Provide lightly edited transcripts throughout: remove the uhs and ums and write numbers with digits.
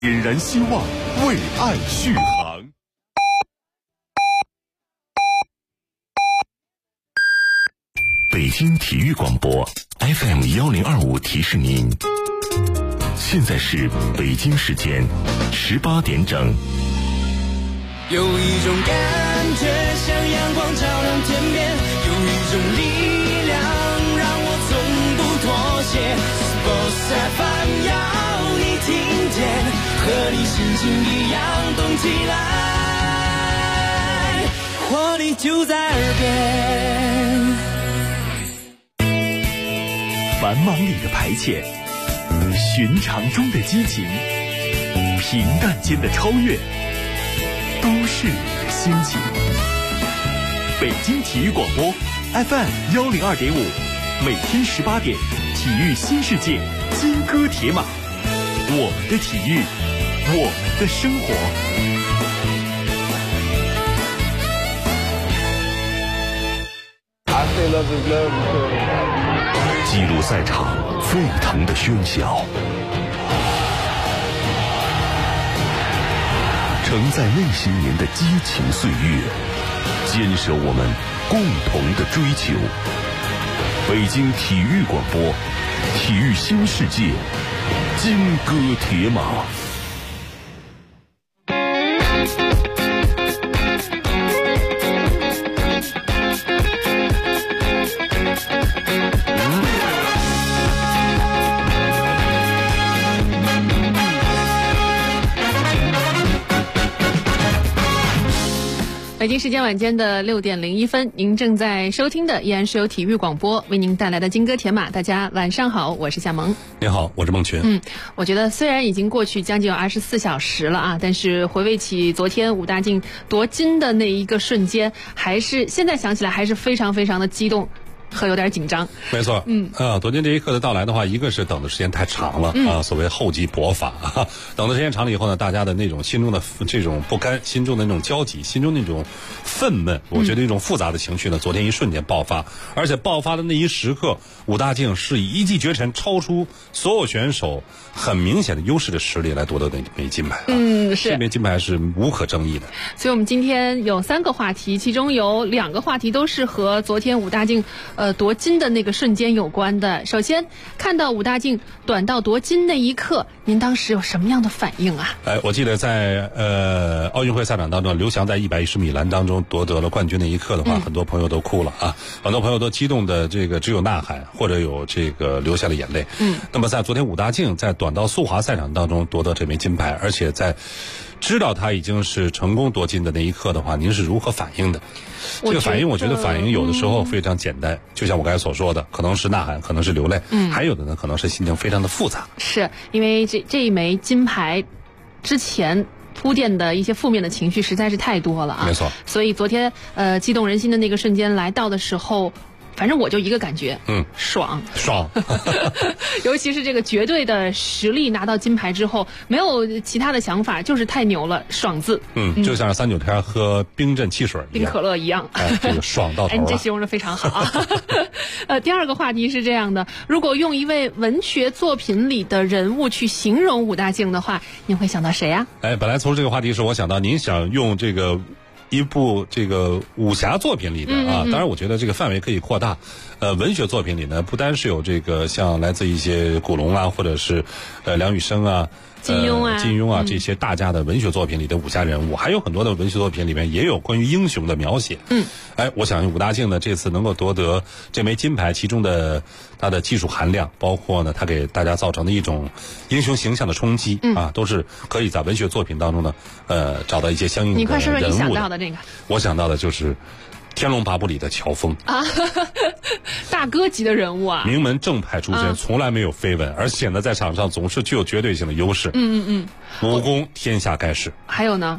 点燃希望，为爱续航。北京体育广播 FM1025提示您，现在是北京时间18点整。 有一种感觉像阳光照亮天边，有一种力量让我从不妥协。Sports FM 要你听见，和你心情一样动起来，活力就在耳边。 繁忙里的排遣，寻常中的激情，平淡间的超越，都是你的心情。北京体育广播 FM102.5，每天18点，体育新世界，金戈铁马，我们的体育，我们的生活。记录赛场沸腾的喧嚣，承载那些年的激情岁月，坚守我们共同的追求。北京体育广播，体育新世界，金戈铁马。 北京时间晚间的6点01分，您正在收听的依然是由体育广播为您带来的金戈铁马。大家晚上好，我是夏萌。 你好，我是孟群。 我觉得虽然已经过去将近有24小时了啊，但是回味起昨天武大靖夺金的那一个瞬间，还是现在想起来还是非常非常的激动和有点紧张。 没错，夺金这一刻的到来的话，一个是等的时间太长了啊，所谓厚积薄发啊，等的时间长了以后呢，大家的那种心中的这种不甘，心中的那种焦急，心中那种愤懑，我觉得一种复杂的情绪呢，昨天一瞬间爆发，而且爆发的那一时刻，武大靖是以一骑绝尘，超出所有选手很明显的优势的实力来夺得那枚金牌。 是这枚金牌是无可争议的。 所以我们今天有3个话题，其中有2个话题都是和昨天武大靖夺金的那个瞬间有关的。首先看到武大靖短道夺金那一刻，您当时有什么样的反应啊？ 我记得在奥运会赛场当中，刘翔在110米栏当中夺得了冠军那一刻的话，很多朋友都哭了啊，很多朋友都激动的这个只有呐喊或者有这个流下了眼泪。那么在昨天武大靖在短道速滑赛场当中夺得这枚金牌，而且在知道他已经是成功夺金的那一刻的话，您是如何反应的？这个反应，我觉得反应有的时候非常简单，就像我刚才所说的，可能是呐喊，可能是流泪，还有的呢，可能是心情非常的复杂。 是因为这一枚金牌之前铺垫的一些负面的情绪实在是太多了啊， 没错。 所以昨天激动人心的那个瞬间来到的时候，反正我就一个感觉，爽。尤其是这个绝对的实力拿到金牌之后，没有其他的想法，就是太牛了，爽字。 就像是3-9天喝冰镇汽水一样， 冰可乐一样。 这个爽到头了。 你这形容的非常好啊。第2个话题是这样的，如果用一位文学作品里的人物去形容武大靖的话，您会想到谁呀？ 本来从这个话题时我想到您想用这个一部这个武侠作品里的啊，当然我觉得这个范围可以扩大。文学作品里呢，不单是有这个像来自一些古龙啊，或者是梁羽生啊、 金庸啊这些大家的文学作品里的武侠人物，还有很多的文学作品里面也有关于英雄的描写。我想武大靖呢这次能够夺得这枚金牌，其中的他的技术含量，包括呢他给大家造成的一种英雄形象的冲击啊，都是可以在文学作品当中呢找到一些相应的人物的。 你快说说你想到的这个。 我想到的就是天龙八部里的乔峰啊，大哥级的人物啊， 名门正派出身，从来没有绯闻，而显得在场上总是具有绝对性的优势。武功天下盖世。 还有呢？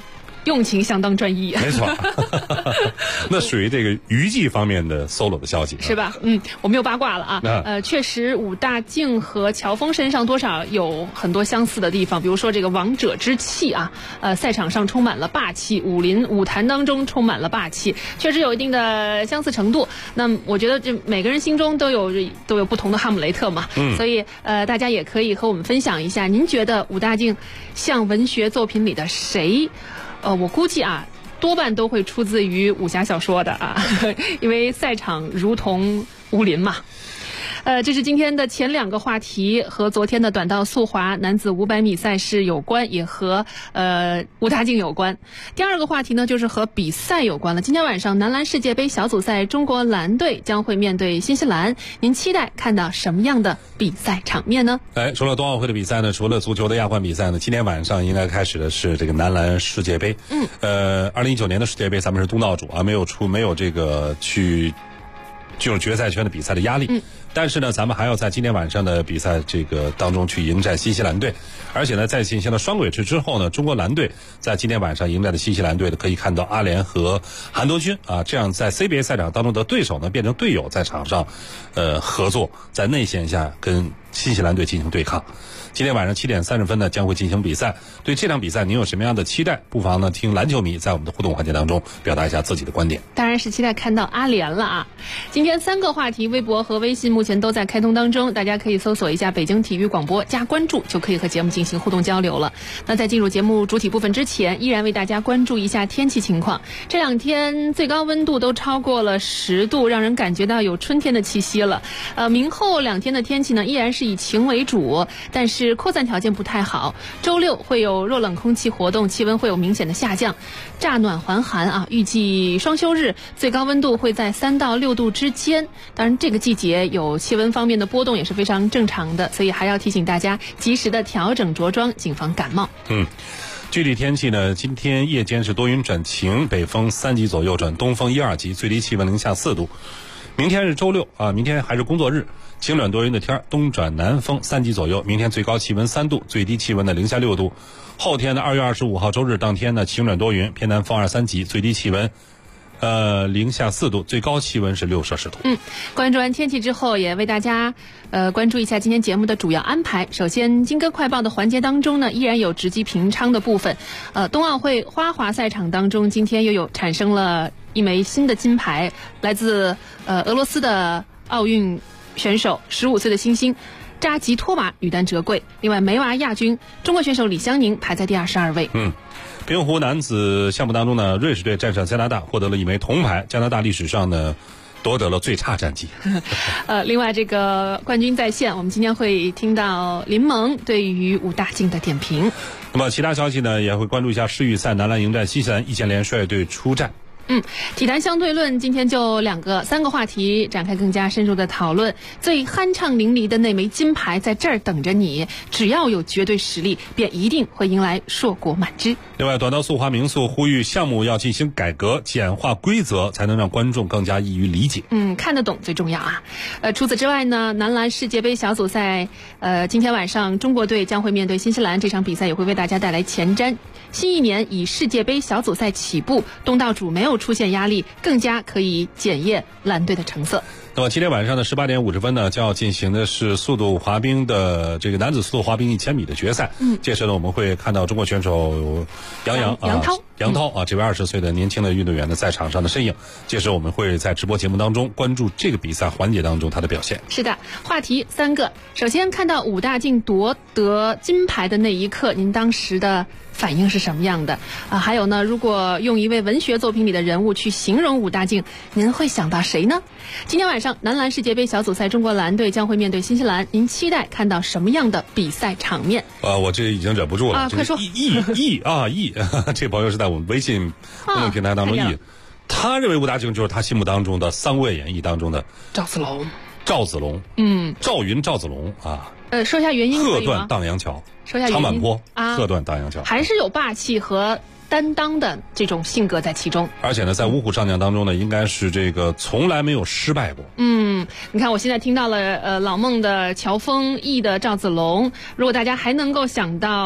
用情相当专一。 没错，那属于这个娱记方面的 solo 的消息， 是吧？我没有八卦了啊。确实，武大靖和乔峰身上多少有很多相似的地方，比如说这个王者之气啊，赛场上充满了霸气，舞坛当中充满了霸气，确实有一定的相似程度。那我觉得这每个人心中都有不同的哈姆雷特嘛，所以大家也可以和我们分享一下，您觉得武大靖像文学作品里的谁？我估计啊，多半都会出自于武侠小说的啊，因为赛场如同武林嘛。这是今天的前2个话题，和昨天的短道速滑男子500米赛事有关，也和武大靖有关。第2个话题呢，就是和比赛有关了。今天晚上男篮世界杯小组赛，中国篮队将会面对新西兰，您期待看到什么样的比赛场面呢？ 除了冬奥会的比赛呢，除了足球的亚冠比赛呢，今天晚上应该开始的是这个男篮世界杯。2019年的世界杯咱们是东道主啊，没有这个去进入决赛圈的比赛的压力。但是呢，咱们还要在今天晚上的比赛这个当中去迎战新西兰队，而且呢，在进行了双轨制之后呢，中国篮队在今天晚上迎战的新西兰队呢，可以看到阿联和韩多君啊，这样在 CBA 赛场当中的对手呢变成队友，在场上合作，在内线下跟新西兰队进行对抗。今天晚上7点30分呢将会进行比赛。对这场比赛您有什么样的期待？不妨呢听篮球迷在我们的互动环节当中表达一下自己的观点。 当然是期待看到阿联了啊！今天3个话题，微博和微信目前都在开通当中，大家可以搜索一下北京体育广播加关注，就可以和节目进行互动交流了。那在进入节目主体部分之前，依然为大家关注一下天气情况。这2天最高温度都超过了10度，让人感觉到有春天的气息了。明后2天的天气呢，依然是以晴为主，但是扩散条件不太好。周6会有弱冷空气活动，气温会有明显的下降，乍暖还寒啊。预计双休日最高温度会在3到6度之间。当然，这个季节有气温方面的波动也是非常正常的，所以还要提醒大家及时的调整着装，谨防感冒。 具体天气呢，今天夜间是多云转晴，北风3级左右转东风1、2级，最低气温零下4度。明天是周6啊，明天还是工作日，晴暖多云的天，东转南风3级左右。明天最高气温3度，最低气温的零下6度。后天呢，2月25号周日当天呢，晴暖多云，偏南风2、3级，最低气温零下4度，最高气温是6摄氏度。 关注完天气之后，也为大家关注一下今天节目的主要安排。首先，金歌快报的环节当中呢，依然有直击平昌的部分。冬奥会花滑赛场当中，今天又有产生了一枚新的金牌，来自俄罗斯的奥运选手15岁的新星扎吉托娃女单折桂。另外，梅娃亚军，中国选手李湘宁排在第22位。 冰壶男子项目当中呢，瑞士队战胜加拿大，获得了1枚铜牌。加拿大历史上呢夺得了最差战绩。 另外这个冠军在线，我们今天会听到林萌对于武大靖的点评。 那么其他消息呢，也会关注一下世预赛男篮迎战新西兰，易建联率队出战。 体坛相对论今天就3个话题展开更加深入的讨论。最酣畅淋漓的那枚金牌在这儿等着你，只要有绝对实力，便一定会迎来硕果满枝。 另外，短道速滑名宿呼吁项目要进行改革，简化规则，才能让观众更加易于理解。 看得懂最重要啊。除此之外呢，男篮世界杯小组赛，今天晚上中国队将会面对新西兰，这场比赛也会为大家带来前瞻。新一年以世界杯小组赛起步，东道主没有出现压力，更加可以检验蓝队的成色。 那么今天晚上的18点50分呢，将要进行的是速度滑冰的这个男子速度滑冰1000米的决赛。届时呢，我们会看到中国选手杨涛啊，这位20岁的年轻的运动员呢，在场上的身影。届时我们会在直播节目当中关注这个比赛环节当中他的表现。 是的，话题3个。首先看到武大靖夺得金牌的那一刻，您当时的反应是什么样的还有呢，如果用一位文学作品里的人物去形容武大靖，您会想到谁呢？今天晚上男篮世界杯小组赛，中国篮队将会面对新西兰，您期待看到什么样的比赛场面？ 我这已经忍不住了快说。 这朋友是在我们微信公众平台当中他认为武大靖就是他心目当中的《三国演义》当中的赵子龙， 赵云赵子龙啊。 说一下原因可以吗？ 鹤断荡阳桥， 说一下原因。 长坂坡鹤断荡阳桥， 还是有霸气和担当的这种性格在其中。 而且呢，在五虎上将当中呢，应该是这个从来没有失败过。 你看我现在听到了老孟的乔峰，易的赵子龙。如果大家还能够想到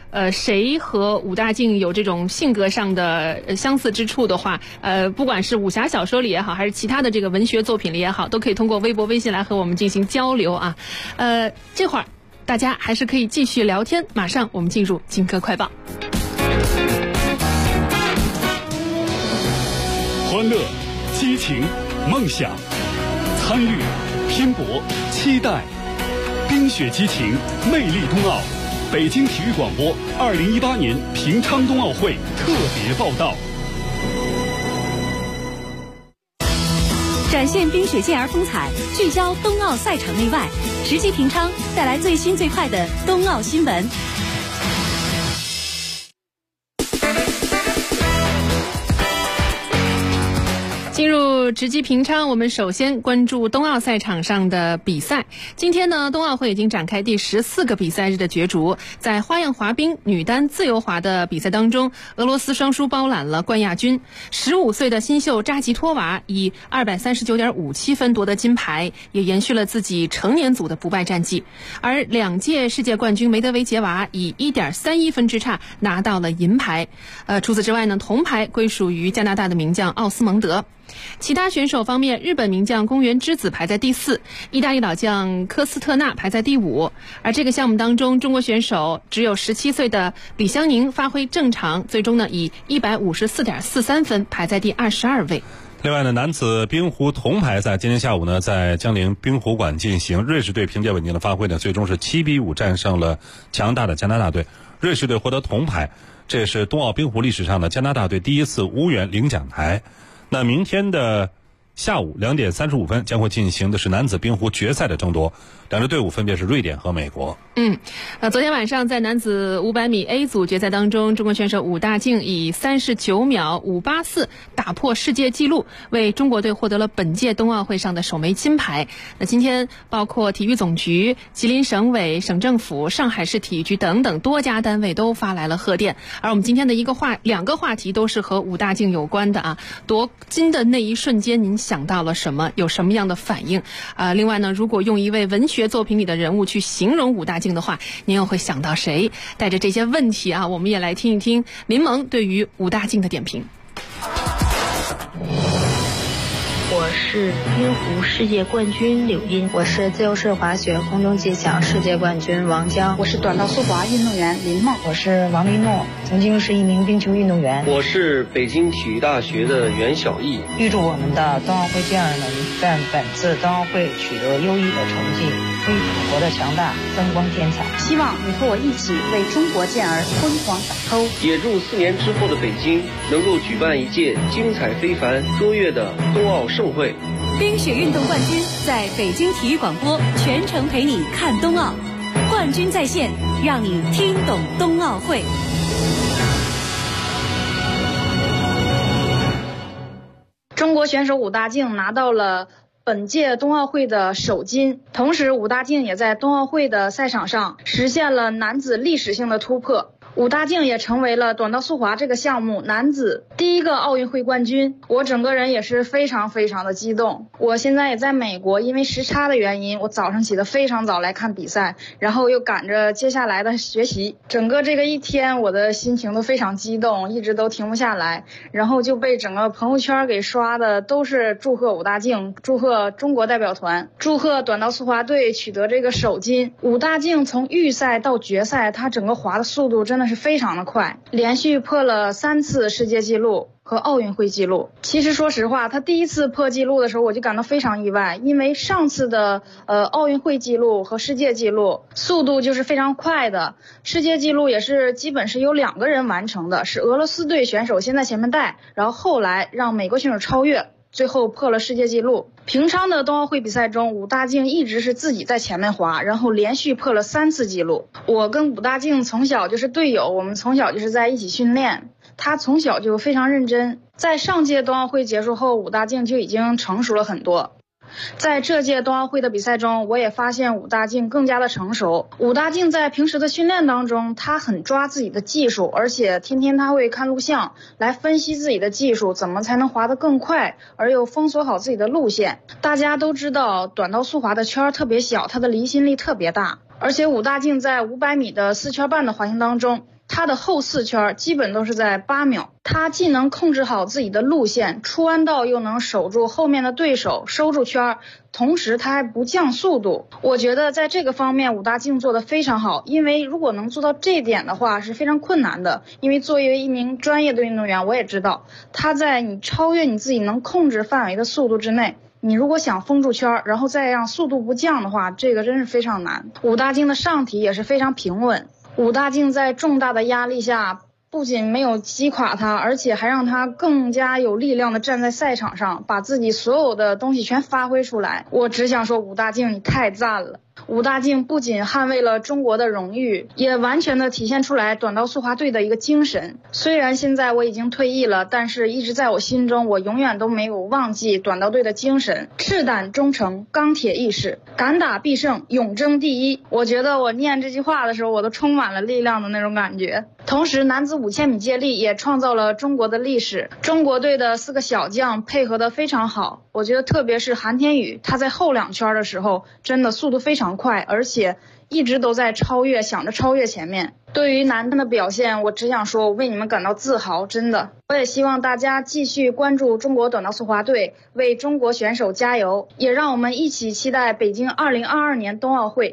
谁和武大靖有这种性格上的相似之处的话，不管是武侠小说里也好，还是其他的这个文学作品里也好，都可以通过微博、微信来和我们进行交流啊。这会儿大家还是可以继续聊天，马上我们进入金歌快报。 欢乐、激情、梦想，参与、拼搏、期待，冰雪激情，魅力冬奥。北京体育广播2018年平昌冬奥会特别报道。 展现冰雪健儿风采，聚焦冬奥赛场内外，直击平昌，带来最新最快的冬奥新闻。 进入直击平昌，我们首先关注冬奥赛场上的比赛。今天呢，冬奥会已经展开第14个比赛日的角逐。在花样滑冰女单自由滑的比赛当中，俄罗斯双姝包揽了冠亚军。15岁的新秀扎吉托娃以239.57分夺得金牌，也延续了自己成年组的不败战绩。而2届世界冠军梅德韦杰娃以1.31分之差拿到了银牌。除此之外呢，铜牌归属于加拿大的名将奥斯蒙德。其他选手方面，日本名将宫原之子排在第4，意大利老将科斯特纳排在第5。而这个项目当中，中国选手只有17岁的李湘宁发挥正常，最终呢以154.43分排在第22位。 另外呢，男子冰壶铜牌赛今天下午呢在江陵冰壶馆进行，瑞士队凭借稳定的发挥呢，最终是7-5战胜了强大的加拿大队，瑞士队获得铜牌，这也是冬奥冰壶历史上的加拿大队第一次无缘领奖台。那明天的下午2点35分将会进行的是男子冰壶决赛的争夺，两支队伍分别是瑞典和美国。 昨天晚上在男子500米 A 组决赛当中，中国选手武大靖以39秒584打破世界纪录，为中国队获得了本届冬奥会上的首枚金牌。那今天包括体育总局、吉林省委、省政府、上海市体育局等等多家单位都发来了贺电。而我们今天的两个话题都是和武大靖有关的啊。夺金的那一瞬间，您想到了什么？有什么样的反应？另外呢，如果用一位文学作品里的人物去形容武大靖的话，您又会想到谁？带着这些问题啊，我们也来听一听林萌对于武大靖的点评。 我是冰壶世界冠军柳茵，我是自由式滑雪空中技巧世界冠军王江， 我是短道速滑运动员林梦， 我是王丽诺，曾经是一名冰球运动员， 我是北京体育大学的袁晓毅。 预祝我们的冬奥会健儿们在本次冬奥会取得优异的成绩，为祖国的强大增光添彩。 希望你和我一起为中国健儿辉煌打 call。 也祝4年之后的北京能够举办一届精彩非凡、卓越的冬奥盛会。 冰雪运动冠军在北京体育广播全程陪你看冬奥，冠军在线，让你听懂冬奥会。 中国选手武大靖拿到了本届冬奥会的首金，同时武大靖也在冬奥会的赛场上实现了男子历史性的突破。武大靖也成为了短道速滑这个项目男子第一个奥运会冠军，我整个人也是非常非常的激动。我现在也在美国，因为时差的原因，我早上起得非常早来看比赛，然后又赶着接下来的学习，整个这个一天我的心情都非常激动，一直都停不下来，然后就被整个朋友圈给刷的都是祝贺武大靖，祝贺中国代表团，祝贺短道速滑队取得这个首金。武大靖从预赛到决赛，他整个滑的速度真的是非常的快，连续破了3次世界纪录和奥运会纪录。其实说实话，他第一次破纪录的时候我就感到非常意外，因为上次的奥运会纪录和世界纪录速度就是非常快的，世界纪录也是基本是由2个人完成的，是俄罗斯队选手先在前面带，然后后来让美国选手超越，最后破了世界纪录。平昌的冬奥会比赛中，武大靖一直是自己在前面滑，然后连续破了3次纪录。我跟武大靖从小就是队友，我们从小就是在一起训练，他从小就非常认真。在上届冬奥会结束后，武大靖就已经成熟了很多。在这届冬奥会的比赛中，我也发现武大靖更加的成熟。武大靖在平时的训练当中，他很抓自己的技术，而且天天他会看录像来分析自己的技术，怎么才能滑得更快，而又封锁好自己的路线。大家都知道短道速滑的圈特别小，它的离心力特别大，而且武大靖在500米的4圈半的滑行当中， 他的后4圈基本都是在8秒。他既能控制好自己的路线，出弯道又能守住后面的对手，收住圈，同时他还不降速度。我觉得在这个方面武大靖做得非常好，因为如果能做到这点的话是非常困难的。因为作为一名专业的运动员，我也知道他在你超越你自己能控制范围的速度之内，你如果想封住圈，然后再让速度不降的话，这个真是非常难。武大靖的上体也是非常平稳，武大靖在重大的压力下不仅没有击垮他，而且还让他更加有力量的站在赛场上，把自己所有的东西全发挥出来。我只想说，武大靖你太赞了。武大靖不仅捍卫了中国的荣誉，也完全的体现出来短道速滑队的一个精神。虽然现在我已经退役了，但是一直在我心中，我永远都没有忘记短道队的精神：赤胆忠诚，钢铁意识，敢打必胜，永争第一。我觉得我念这句话的时候，我都充满了力量的那种感觉。同时，男子5000米接力也创造了中国的历史。中国队的4个小将配合得非常好，我觉得特别是韩天宇，他在后2圈的时候真的速度非常快，而且一直都在想着超越前面。对于男单的表现，我只想说，我为你们感到自豪，真的。我也希望大家继续关注中国短道速滑队，为中国选手加油，也让我们一起期待北京2022年冬奥会。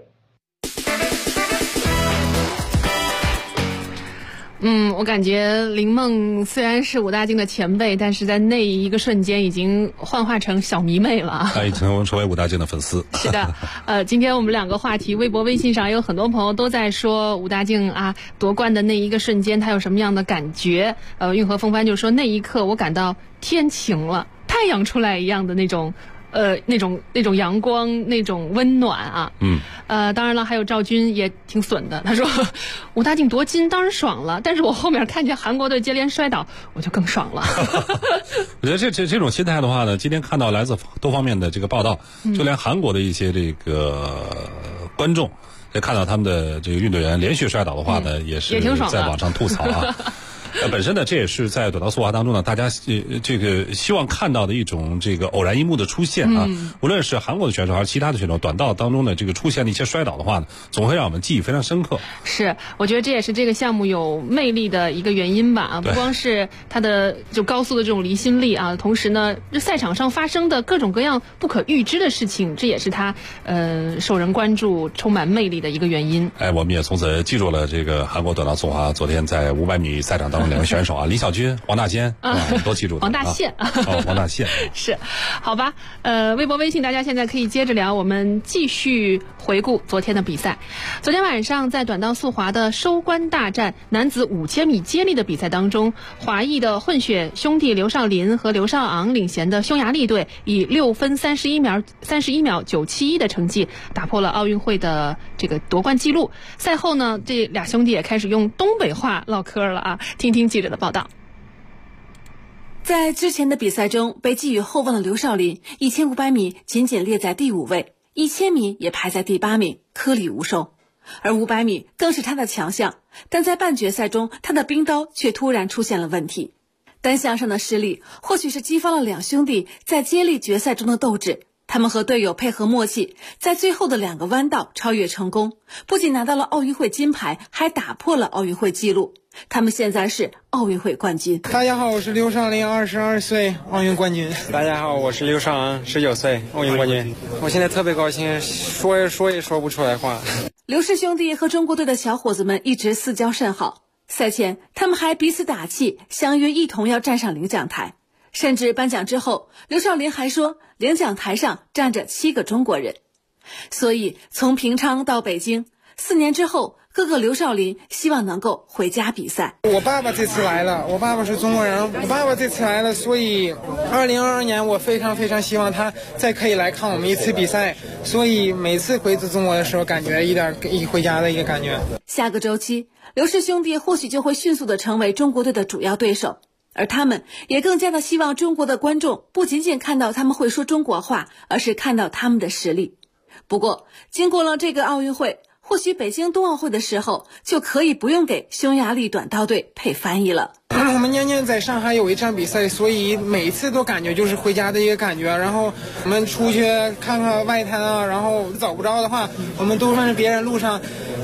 我感觉林梦虽然是武大靖的前辈，但是在那一个瞬间已经幻化成小迷妹了。 他已经成为武大靖的粉丝。 是的，今天我们2个话题，微博、微信上有很多朋友都在说武大靖夺冠的那一个瞬间，他有什么样的感觉？运河风帆就说那一刻我感到天晴了，太阳出来一样的那种阳光，那种温暖啊。当然了，还有赵军也挺损的，他说武大靖夺金当然爽了，但是我后面看见韩国队接连摔倒，我就更爽了。 我觉得这种心态的话呢，今天看到来自多方面的这个报道，就连韩国的一些这个观众也看到他们的这个运动员连续摔倒的话呢，也是在网上吐槽啊。本身呢，这也是在短道速滑当中呢，大家这个希望看到的一种这个偶然一幕的出现啊。无论是韩国的选手还是其他的选手，短道当中的这个出现的一些摔倒的话呢，总会让我们记忆非常深刻。 是，我觉得这也是这个项目有魅力的一个原因吧。不光是它的就高速的这种离心力啊，同时呢，这赛场上发生的各种各样不可预知的事情，这也是它受人关注、充满魅力的一个原因。 我们也从此记住了这个韩国短道速滑昨天在500米赛场当中2位选手啊，李晓军、黄大仙都记住。 黄大宪黄大宪是，好吧。微博、微信大家现在可以接着聊，我们继续回顾昨天的比赛。昨天晚上在短道速滑的收官大战男子5000米接力的比赛当中，华裔的混血兄弟刘少林和刘少昂领衔的匈牙利队以6分31秒971的成绩打破了奥运会的这个夺冠纪录。赛后呢，这俩兄弟也开始用东北话唠嗑了啊，听听记者的报道。 在之前的比赛中，被寄予厚望的刘少林1500米仅仅列在第5位，1000米也排在第8名，颗粒无收。而500米更是他的强项，但在半决赛中，他的冰刀却突然出现了问题。单项上的失利，或许是激发了两兄弟在接力决赛中的斗志。他们和队友配合默契，在最后的2个弯道超越成功，不仅拿到了奥运会金牌，还打破了奥运会纪录。他们现在是奥运会冠军。 大家好，我是刘少林，22岁，奥运冠军。 大家好，我是刘少昂，19岁，奥运冠军。我现在特别高兴，说也说不出来话。 刘氏兄弟和中国队的小伙子们一直私交甚好，赛前他们还彼此打气，相约一同要站上领奖台。甚至颁奖之后，刘少林还说领奖台上站着7个中国人。所以从平昌到北京4年之后，哥哥刘少林希望能够回家比赛。 我爸爸这次来了，我爸爸是中国人，我爸爸这次来了，所以2022年我非常非常希望他再可以来看我们一次比赛，所以每次回中国的时候，感觉一回家的一个感觉。 下个周期，刘氏兄弟或许就会迅速的成为中国队的主要对手。而他们也更加的希望中国的观众不仅仅看到他们会说中国话，而是看到他们的实力。不过经过了这个奥运会，或许北京冬奥会的时候就可以不用给匈牙利短道队配翻译了。 我们年年在上海有一场比赛，所以每次都感觉就是回家的一个感觉。然后我们出去看看外滩啊，然后找不着的话，我们都问别人路上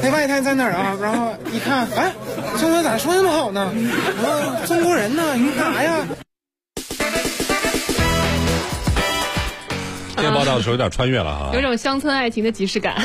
外滩在哪儿啊？然后一看，哎，中文咋说那么好呢？中国人呢？你干啥呀？ 今天报道的时候有点穿越了哈， 有种乡村爱情的即视感。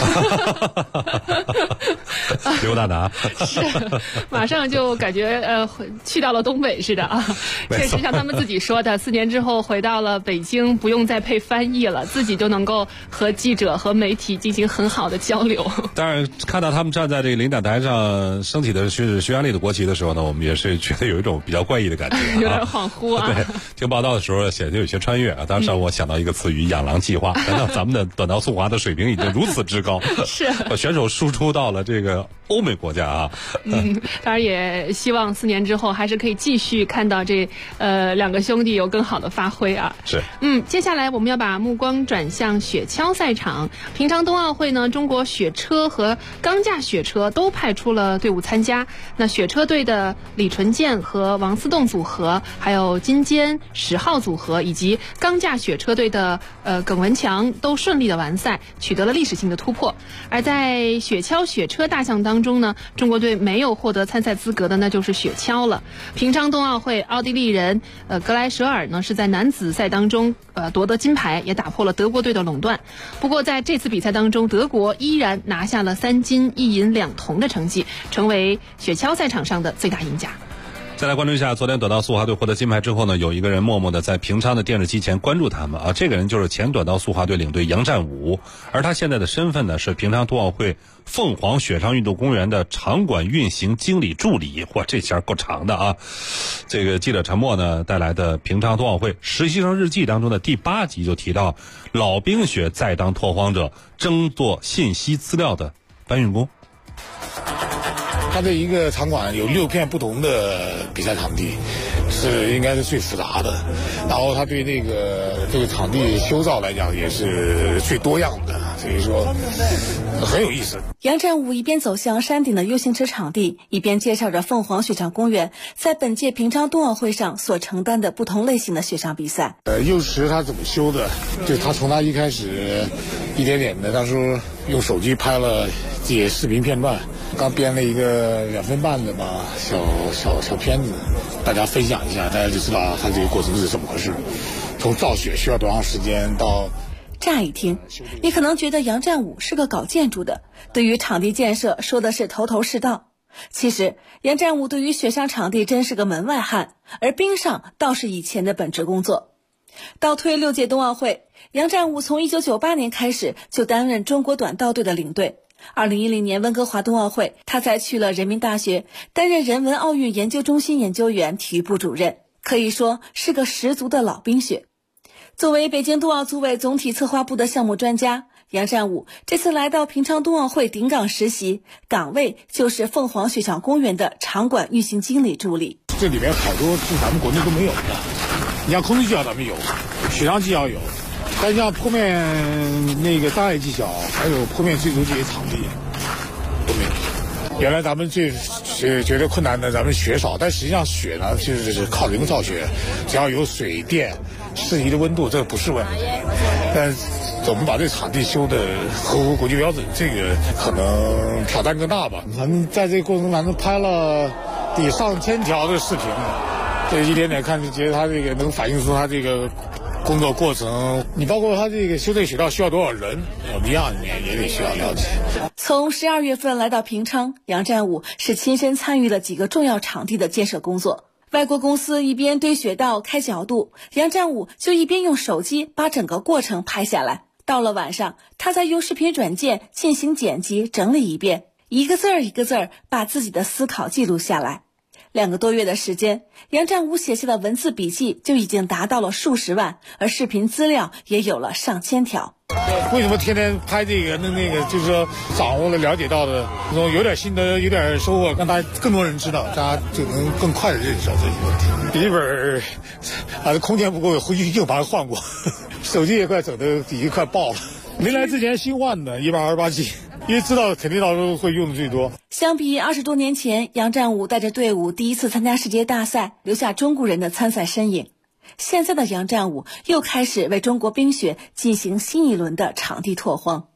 刘大拿是，马上就感觉去到了东北似的啊。确实像他们自己说的，4年之后回到了北京，不用再配翻译了，自己就能够和记者和媒体进行很好的交流。 当然，看到他们站在这个领奖台上升起的是匈牙利的国旗的时候呢，我们也是觉得有一种比较怪异的感觉， 有点恍惚啊。 对，听报道的时候显得有些穿越啊。当时我想到一个词语“养狼计划”，难道咱们的短道速滑的水平已经如此之高？ 是， 选手输出到了这个欧美国家啊。 当然也希望4年之后还是可以继续看到这2个兄弟有更好的发挥啊。 是。 接下来我们要把目光转向雪橇赛场。平昌冬奥会呢，中国雪车和钢架雪车都派出了队伍参加。那雪车队的李纯健和王思栋组合，还有金坚10号组合，以及钢架雪车队的耿文强都顺利的完赛，取得了历史性的突破。而在雪橇雪车大项当中呢，中国队没有获得参赛资格的那就是雪橇了。平昌冬奥会，奥地利人格莱舍尔呢是在男子赛当中夺得金牌，也打破了德国队的垄断。不过在这次比赛当中，德国依然拿下了3金1银2铜的成绩，成为雪橇赛场上的最大赢家。 再来关注一下，昨天短道速滑队获得金牌之后呢，有一个人默默的在平昌的电视机前关注他们啊。这个人就是前短道速滑队领队杨占武，而他现在的身份呢是平昌冬奥会凤凰雪上运动公园的场馆运行经理助理。哇，这下够长的啊！这个记者陈默呢带来的平昌冬奥会实习生日记当中的第8集就提到，老冰雪再当拓荒者，争做信息资料的搬运工。 它这一个场馆有6片不同的比赛场地，是应该是最复杂的。然后它对这个场地修造来讲也是最多样的，所以说很有意思。 杨占武一边走向山顶的 U 型车场地，一边介绍着凤凰雪上公园在本届平昌冬奥会上所承担的不同类型的雪上比赛。 幼时他怎么修的？就他从他一开始一点点的，当时用手机拍了这些视频片段，刚编了一个2分半的吧小片子，大家分享一下，大家就知道他这个过程是怎么回事。从造雪需要多长时间到。 乍一听，你可能觉得杨占武是个搞建筑的，对于场地建设说的是头头是道。其实杨占武对于雪上场地真是个门外汉，而冰上倒是以前的本职工作。倒推6届冬奥会，杨占武从1998年开始就担任中国短道队的领队。2010年温哥华冬奥会，他才去了人民大学担任人文奥运研究中心研究员、体育部主任，可以说是个十足的老冰雪。作为北京冬奥组委总体策划部的项目专家，杨占武这次来到平昌冬奥会顶岗实习，岗位就是凤凰雪上公园的场馆运行经理助理。 这里面好多是咱们国内都没有的，你像空气技巧咱们有，雪上技巧有，但像坡面那个障碍技巧，还有坡面追逐这些场地都没有。原来咱们最觉得困难的，咱们雪少，但实际上雪呢就是靠人造雪，只要有水电适宜的温度，这不是问题。但我们把这场地修的合乎国际标准，这个可能挑战更大吧。咱们在这个过程当中拍了得上千条的视频，这一点点看就觉得他这个能反映出他这个工作过程。你包括他这个修这雪道需要多少人，我们样也得需要了解。 从12月份来到平昌，杨占武是亲身参与了几个重要场地的建设工作。外国公司一边堆雪道开角度，杨占武就一边用手机把整个过程拍下来。到了晚上，他再用视频软件进行剪辑整理一遍，一个字儿一个字儿把自己的思考记录下来。2个多月的时间，杨占武写下的文字笔记就已经达到了数十万，而视频资料也有了上千条。 为什么天天拍这个那个，就是说掌握了了解到的，有点心得，有点收获，让大家更多人知道，大家就能更快的认识到这些问题。笔记本空间不够，又把它换过，手机也快整的已经快爆了。没来之前新换的128G，因为知道肯定到时候会用的最多。 相比20多年前，杨占武带着队伍第一次参加世界大赛，留下中国人的参赛身影。现在的杨占武又开始为中国冰雪进行新一轮的场地拓荒。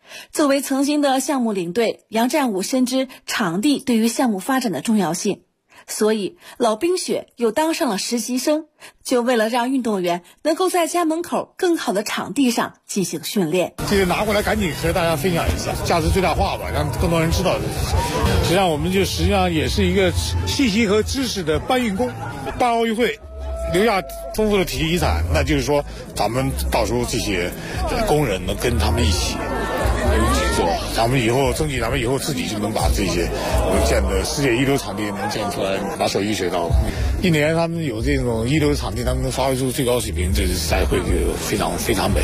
作为曾经的项目领队，杨占武深知场地对于项目发展的重要性，所以老冰雪又当上了实习生，就为了让运动员能够在家门口更好的场地上进行训练。 这个拿过来赶紧和大家分享一下，价值最大化吧，让更多人知道。实际上我们就实际上也是一个信息和知识的搬运工，办奥运会留下丰富的体育遗产，那就是说咱们到时候这些工人能跟他们一起做，咱们以后争取咱们以后自己就能把这些能建的世界一流场地能建出来，拿手艺学到。一年他们有这种一流的场地，他们能发挥出最高水平，这才会非常非常美。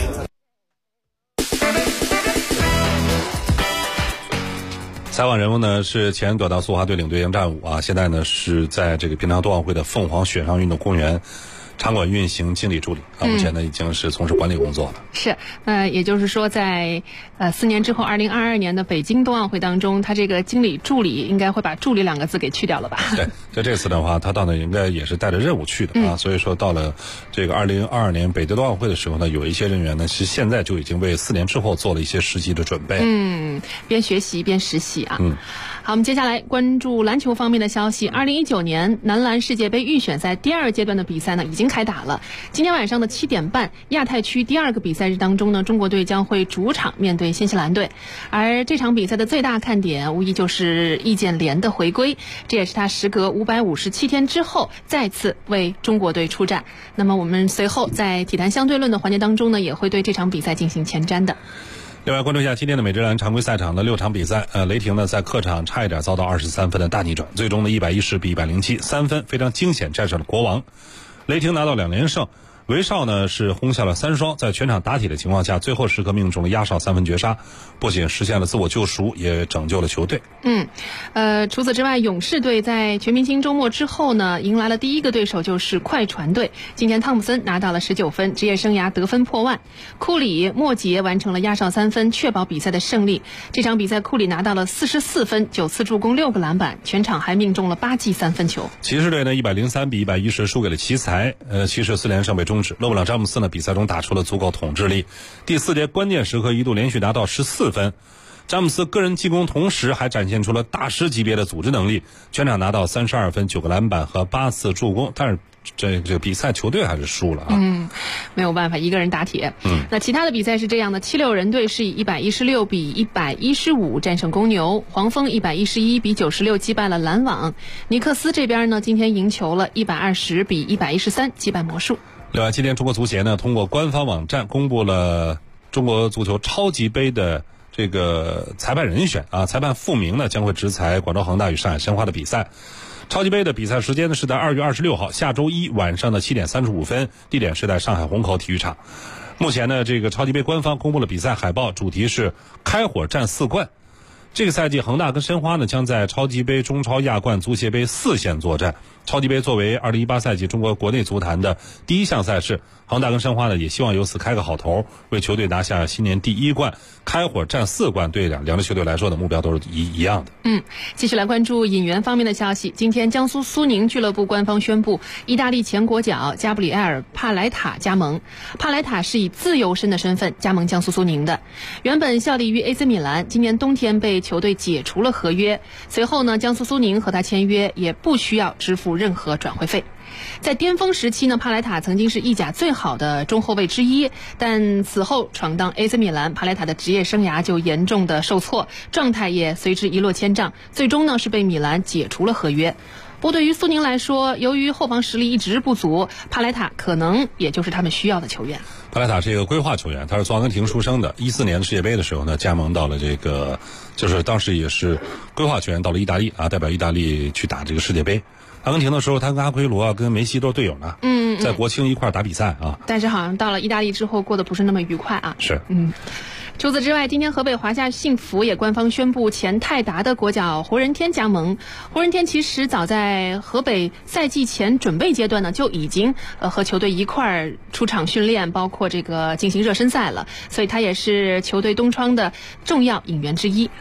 采访人物呢是前短道速滑队领队杨占武啊，现在呢是在这个平昌冬奥会的凤凰雪上运动公园场馆运行经理助理啊，目前呢已经是从事管理工作了。 是，也就是说在4年之后，2022年的北京冬奥会当中，他这个经理助理应该会把助理2个字给去掉了吧？ 对，在这次的话，他到那应该也是带着任务去的啊，所以说到了这个2022年北京冬奥会的时候呢，有一些人员呢是现在就已经为4年之后做了一些实习的准备。 边学习边实习啊。好，我们接下来关注篮球方面的消息。2019年男篮世界杯预选赛第2阶段的比赛呢已经开打了。今天晚上的7点半，亚太区第2个比赛日当中呢，中国队将会主场面对新西兰队。而这场比赛的最大看点无疑就是易建联的回归，这也是他时隔557天之后再次为中国队出战。那么我们随后在体坛相对论的环节当中呢，也会对这场比赛进行前瞻的。 另外关注一下今天的美职篮常规赛场的6场比赛，雷霆呢在客场差一点遭到23分的大逆转，最终的110比107，3分非常惊险战胜了国王。雷霆拿到2连胜，韦少呢是轰下了3双，在全场打铁的情况下，最后时刻命中了压哨3分绝杀，不仅实现了自我救赎，也拯救了球队。 除此之外，勇士队在全明星周末之后呢，迎来了第一个对手就是快船队。今天汤普森拿到了19分，职业生涯得分破万。库里、莫杰完成了压哨3分，确保比赛的胜利。这场比赛库里拿到了44分，9次助攻，6个篮板，全场还命中了8记3分球。 骑士队呢103比110输给了奇才，骑士4连胜被终止。勒布朗詹姆斯呢比赛中打出了足够统治力，第4节关键时刻一度连续拿到14分。詹姆斯个人进攻同时还展现出了大师级别的组织能力，全场拿到32分、9个篮板和8次助攻，但是这个比赛球队还是输了啊。 没有办法，一个人打铁。那其他的比赛是这样的：76人队是以116比115战胜公牛，黄蜂111比96击败了篮网，尼克斯这边呢今天赢球了，120比113击败魔术。 另外，今天中国足协呢通过官方网站公布了中国足球超级杯的这个裁判人选啊，裁判傅明呢将会执裁广州恒大与上海申花的比赛。超级杯的比赛时间呢是在2月26号下周一晚上的7点35分，地点是在上海虹口体育场。目前呢，这个超级杯官方公布了比赛海报，主题是开火战4冠。这个赛季恒大跟申花呢将在超级杯、中超、亚冠、足协杯4线作战。超级杯作为2018赛季中国国内足坛的第一项赛事，恒大跟申花呢也希望由此开个好头，为球队拿下新年第1冠，开火战4冠。对两支球队来说的目标都是一样的。 继续来关注引援方面的消息。今天江苏苏宁俱乐部官方宣布，意大利前国脚加布里埃尔·帕莱塔加盟。帕莱塔是以自由身的身份加盟江苏苏宁的，原本效力于 AC 米兰，今年冬天被球队解除了合约，随后呢，江苏苏宁和他签约，也不需要支付任何转会费。在巅峰时期呢，帕莱塔曾经是意甲最好的中后卫之一，但此后闯荡 AC 米兰，帕莱塔的职业生涯就严重的受挫，状态也随之一落千丈，最终呢是被米兰解除了合约。不过对于苏宁来说，由于后防实力一直不足，帕莱塔可能也就是他们需要的球员。 帕莱塔是一个规划球员，他是从阿根廷出生的，14年世界杯的时候呢加盟到了这个，就是当时也是规划球员到了意大利啊，代表意大利去打这个世界杯。阿根廷的时候，他跟阿奎罗啊、跟梅西都是队友呢。在国青一块打比赛啊。 但是好像到了意大利之后，过得不是那么愉快啊。 是。 除此之外，今天河北华夏幸福也官方宣布前泰达的国脚胡仁天加盟。胡仁天其实早在河北赛季前准备阶段呢，就已经和球队一块儿出场训练，包括这个进行热身赛了，所以他也是球队东窗的重要引援之一。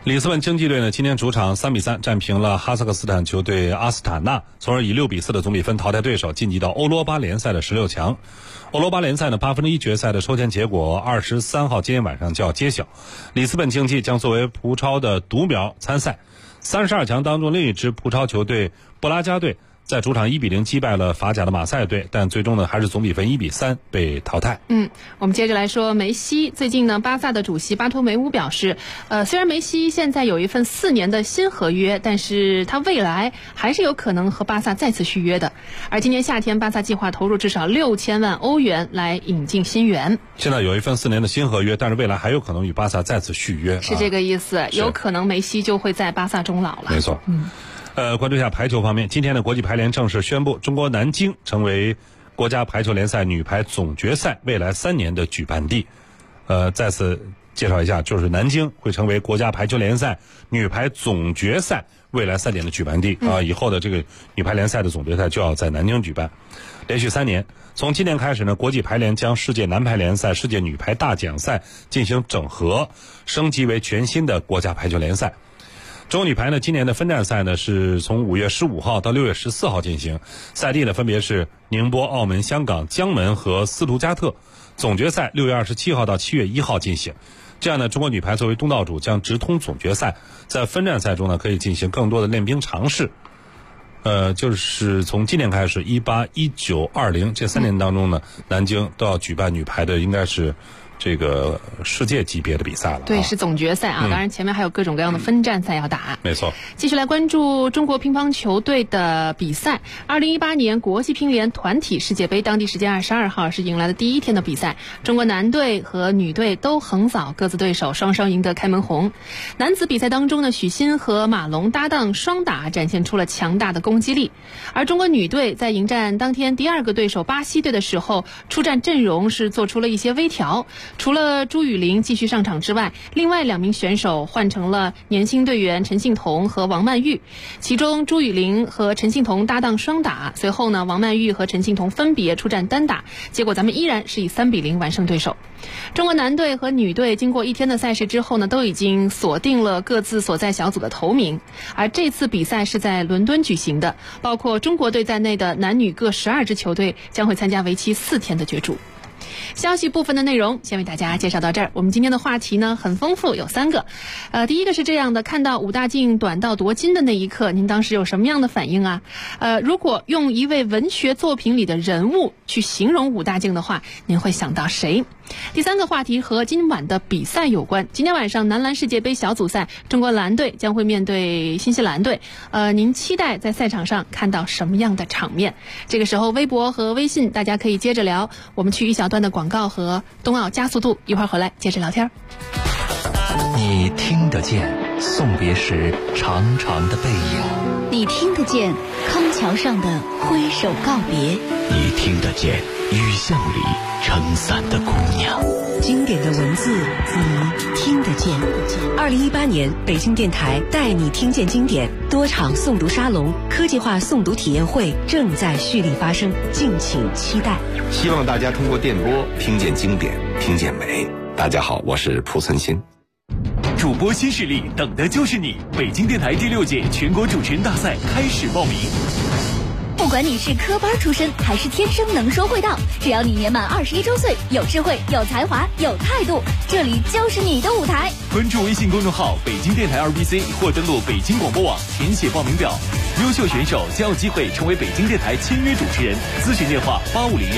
里斯本竞技队呢，今天主场3-3战平了哈萨克斯坦球队阿斯塔纳，从而以6-4的总比分淘汰对手，晋级到欧罗巴联赛的16强。欧罗巴联赛呢，1/8决赛的抽签结果23号今天晚上就要揭晓。里斯本竞技将作为葡超的独苗参赛。32强当中另一支葡超球队布拉加队在主场1-0击败了法甲的马赛队，但最终呢还是总比分1-3被淘汰。 我们接着来说梅西。最近呢，巴萨的主席巴托梅乌表示，虽然梅西现在有一份4年的新合约，但是他未来还是有可能和巴萨再次续约的。而今年夏天，巴萨计划投入至少6000万欧元来引进新援。 现在有一份4年的新合约，但是未来还有可能与巴萨再次续约， 是这个意思。有可能梅西就会在巴萨终老了。 没错。关注一下排球方面，今天的国际排联正式宣布，中国南京成为国家排球联赛女排总决赛未来3年的举办地。再次介绍一下，就是南京会成为国家排球联赛女排总决赛未来3年的举办地以后的这个女排联赛的总决赛就要在南京举办，连续3年。从今年开始呢，国际排联将世界男排联赛、世界女排大奖赛进行整合，升级为全新的国家排球联赛。中国女排呢，今年的分站赛呢是从5月15号到6月14号进行，赛地呢分别是宁波、澳门、香港、江门和斯图加特。总决赛6月27号到7月1号进行。这样呢，中国女排作为东道主将直通总决赛，在分站赛中呢可以进行更多的练兵尝试。就是从今年开始，18、19、20这3年当中呢，南京都要举办女排的应该是这个世界级别的比赛了。 对，是总决赛啊。当然前面还有各种各样的分站赛要打。 没错。 继续来关注中国乒乓球队的比赛。2018年国际乒联团体世界杯当地时间22号是迎来了第一天的比赛，中国男队和女队都横扫各自对手，双双赢得开门红。男子比赛当中呢，许昕和马龙搭档双打展现出了强大的攻击力，而中国女队在迎战当天第2个对手巴西队的时候，出战阵容是做出了一些微调。除了朱雨玲继续上场之外，另外2名选手换成了年轻队员陈幸同和王曼玉，其中朱雨玲和陈幸同搭档双打，随后呢，王曼玉和陈幸同分别出战单打，结果咱们依然是以3-0完胜对手。中国男队和女队经过1天的赛事之后呢，都已经锁定了各自所在小组的头名，而这次比赛是在伦敦举行的，包括中国队在内的男女各12支球队将会参加为期4天的角逐。消息部分的内容先为大家介绍到这儿。我们今天的话题呢很丰富，有3个。第一个是这样的，看到武大靖短道夺金的那一刻，您当时有什么样的反应啊？如果用一位文学作品里的人物去形容武大靖的话，您会想到谁？第3个话题和今晚的比赛有关。今天晚上男篮世界杯小组赛，中国篮队将会面对新西兰队。您期待在赛场上看到什么样的场面？这个时候微博和微信大家可以接着聊。我们去一小段的广告和冬奥加速度，一会儿回来接着聊天。 你听得见送别时长长的背影， 你听得见康桥上的挥手告别， 你听得见雨巷里撑伞的姑娘。 经典的文字你听得见。2018年北京电台带你听见经典多场诵读沙龙、科技化诵读体验会正在蓄力发生，敬请期待。 希望大家通过电波听见经典，听见美。大家好，我是蒲存昕。 主播新势力，等的就是你！北京电台第6届全国主持人大赛开始报名。 不管你是科班出身还是天生能说会道，只要你年满21周岁，有智慧、有才华、有态度，这里就是你的舞台。 关注微信公众号北京电台2BC 或登录北京广播网填写报名表，优秀选手将有机会成为北京电台签约主持人。咨询电话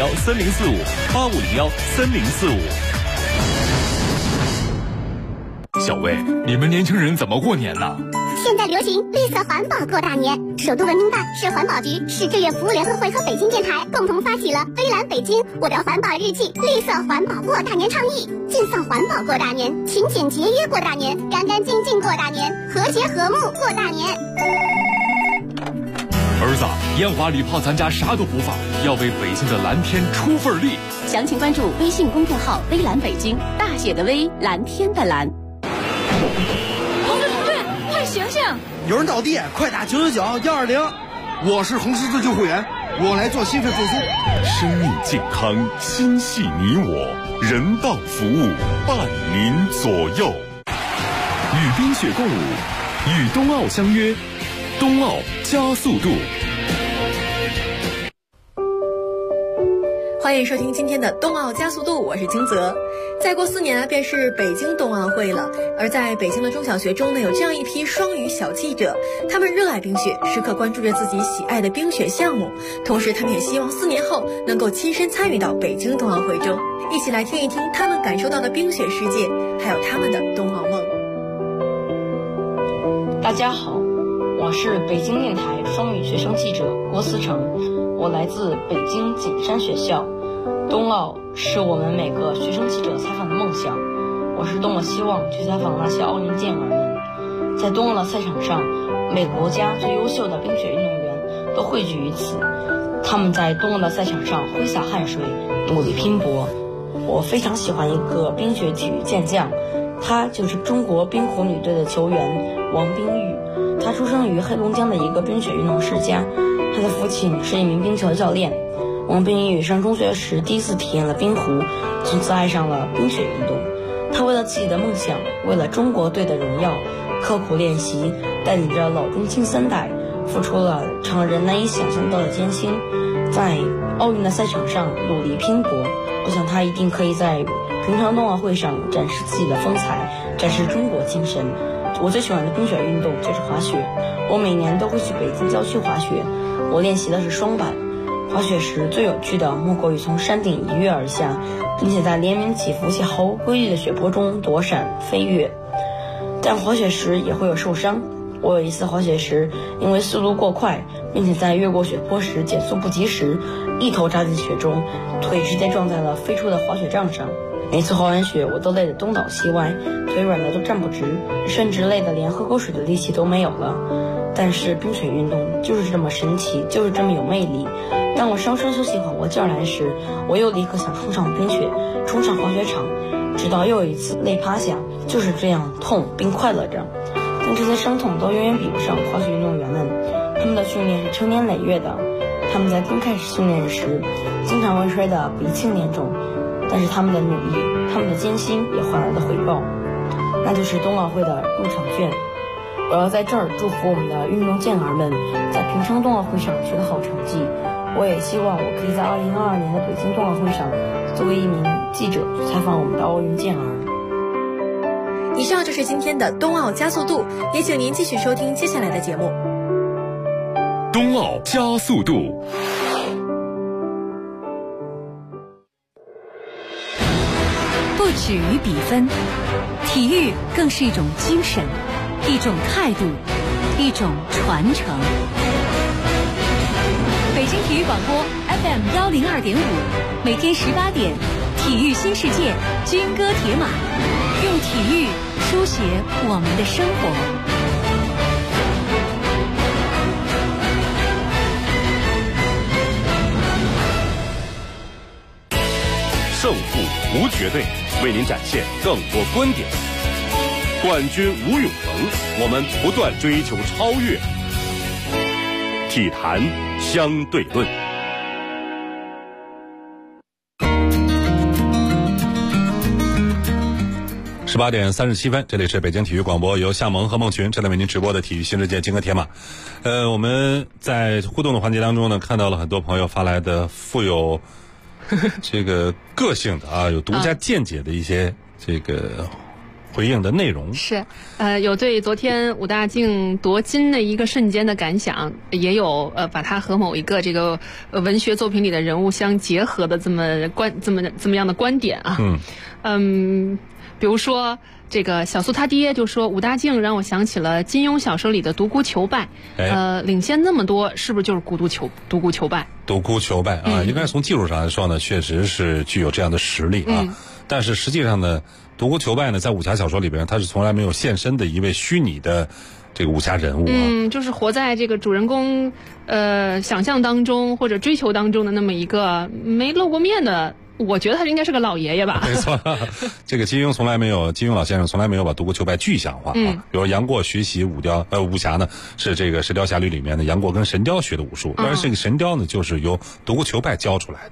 8501-3045，8501-3045。小魏，你们年轻人怎么过年呢？ 现在流行绿色环保过大年，首都文明办、市环保局、市志愿服务联合会和北京电台共同发起了“微蓝北京，我的环保日记”绿色环保过大年倡议，尽放环保过大年，勤俭节约过大年，干干净净过大年，和谐和睦过大年。 儿子，烟花礼炮咱家啥都不放，要为北京的蓝天出份力。 详情关注微信公众号“微蓝北京”，大写的微，蓝天的蓝。 同志，快醒醒！ 有人倒地，快打999-120。我是红十字救护员，我来做心肺复苏。 生命健康，心系你我，人道服务伴您左右。 与冰雪共舞，与冬奥相约，冬奥加速度。 欢迎收听今天的冬奥加速度，我是金泽。再过4年便是北京冬奥会了，而在北京的中小学中呢，有这样一批双语小记者，他们热爱冰雪，时刻关注着自己喜爱的冰雪项目，同时他们也希望4年后能够亲身参与到北京冬奥会中，一起来听一听他们感受到的冰雪世界，还有他们的冬奥梦。 大家好，我是北京电台双语学生记者郭思成，我来自北京景山学校。冬奥是我们每个学生记者采访的梦想，我是多么希望去采访那些奥运健儿们。在冬奥的赛场上，每个国家最优秀的冰雪运动员都汇聚于此，他们在冬奥的赛场上挥洒汗水，努力拼搏。我非常喜欢一个冰雪体育健将，他就是中国冰壶女队的球员王冰玉。他出生于黑龙江的一个冰雪运动世家，他的父亲是一名冰球教练。王冰玉上中学时第一次体验了冰壶，从此爱上了冰雪运动。他为了自己的梦想，为了中国队的荣耀，刻苦练习，带领着老中青三代，付出了常人难以想象到的艰辛，在奥运的赛场上努力拼搏。我想他一定可以在平昌冬奥会上展示自己的风采，展示中国精神。我最喜欢的冰雪运动就是滑雪，我每年都会去北京郊区滑雪，我练习的是双板。滑雪时最有趣的莫过于从山顶一跃而下，并且在连绵起伏且毫无规律的雪坡中躲闪飞跃。但滑雪时也会有受伤，我有一次滑雪时因为速度过快，并且在越过雪坡时减速不及时，一头扎进雪中，腿直接撞在了飞出的滑雪杖上。每次滑完雪我都累得东倒西歪，腿软的都站不直，甚至累得连喝口水的力气都没有了。但是冰雪运动就是这么神奇，就是这么有魅力。当我稍稍休息缓过劲儿来时，我又立刻想冲上冰雪，冲上滑雪场，直到又一次累趴下，就是这样痛并快乐着。但这些伤痛都远远比不上滑雪运动员们，他们的训练是成年累月的，他们在刚开始训练时经常会摔得鼻青脸肿，但是他们的努力，他们的艰辛也换来了回报，那就是冬奥会的入场券。我要在这儿祝福我们的运动健儿们在平昌冬奥会上取得好成绩。我也希望我可以在2022年的北京冬奥会上作为一名记者采访我们的奥运健儿。 以上就是今天的冬奥加速度，也请您继续收听接下来的节目。 冬奥加速度。 不止于比分，体育更是一种精神，一种态度，一种传承。北京体育广播 FM 102.5，每天18点，体育新世界，军歌铁马，用体育书写我们的生活。 胜负无绝对，为您展现更多观点。冠军无永恒，我们不断追求超越。体坛相对论。 18点37分，这里是北京体育广播，由夏萌和孟群正在为您直播的体育新世界金戈铁马。我们在互动的环节当中呢，看到了很多朋友发来的富有这个个性的啊，有独家见解的一些这个回应的内容。 是，有对昨天武大靖夺金的一个瞬间的感想，也有把它和某一个这个文学作品里的人物相结合的这么样的观点啊。比如说这个小苏他爹就说，武大靖让我想起了金庸小说里的独孤求败。领先那么多，是不是就是独孤求败？独孤求败啊，应该从技术上来说呢，确实是具有这样的实力啊。但是实际上呢，独孤求败呢，在武侠小说里边，他是从来没有现身的一位虚拟的这个武侠人物啊。就是活在这个主人公想象当中或者追求当中的那么一个没露过面的。我觉得他应该是个老爷爷吧。没错，这个金庸老先生从来没有把独孤求败具象化啊。比如杨过学习武侠呢，是这个《神雕侠侣》里面的杨过跟神雕学的武术，但是这个神雕呢，就是由独孤求败教出来的。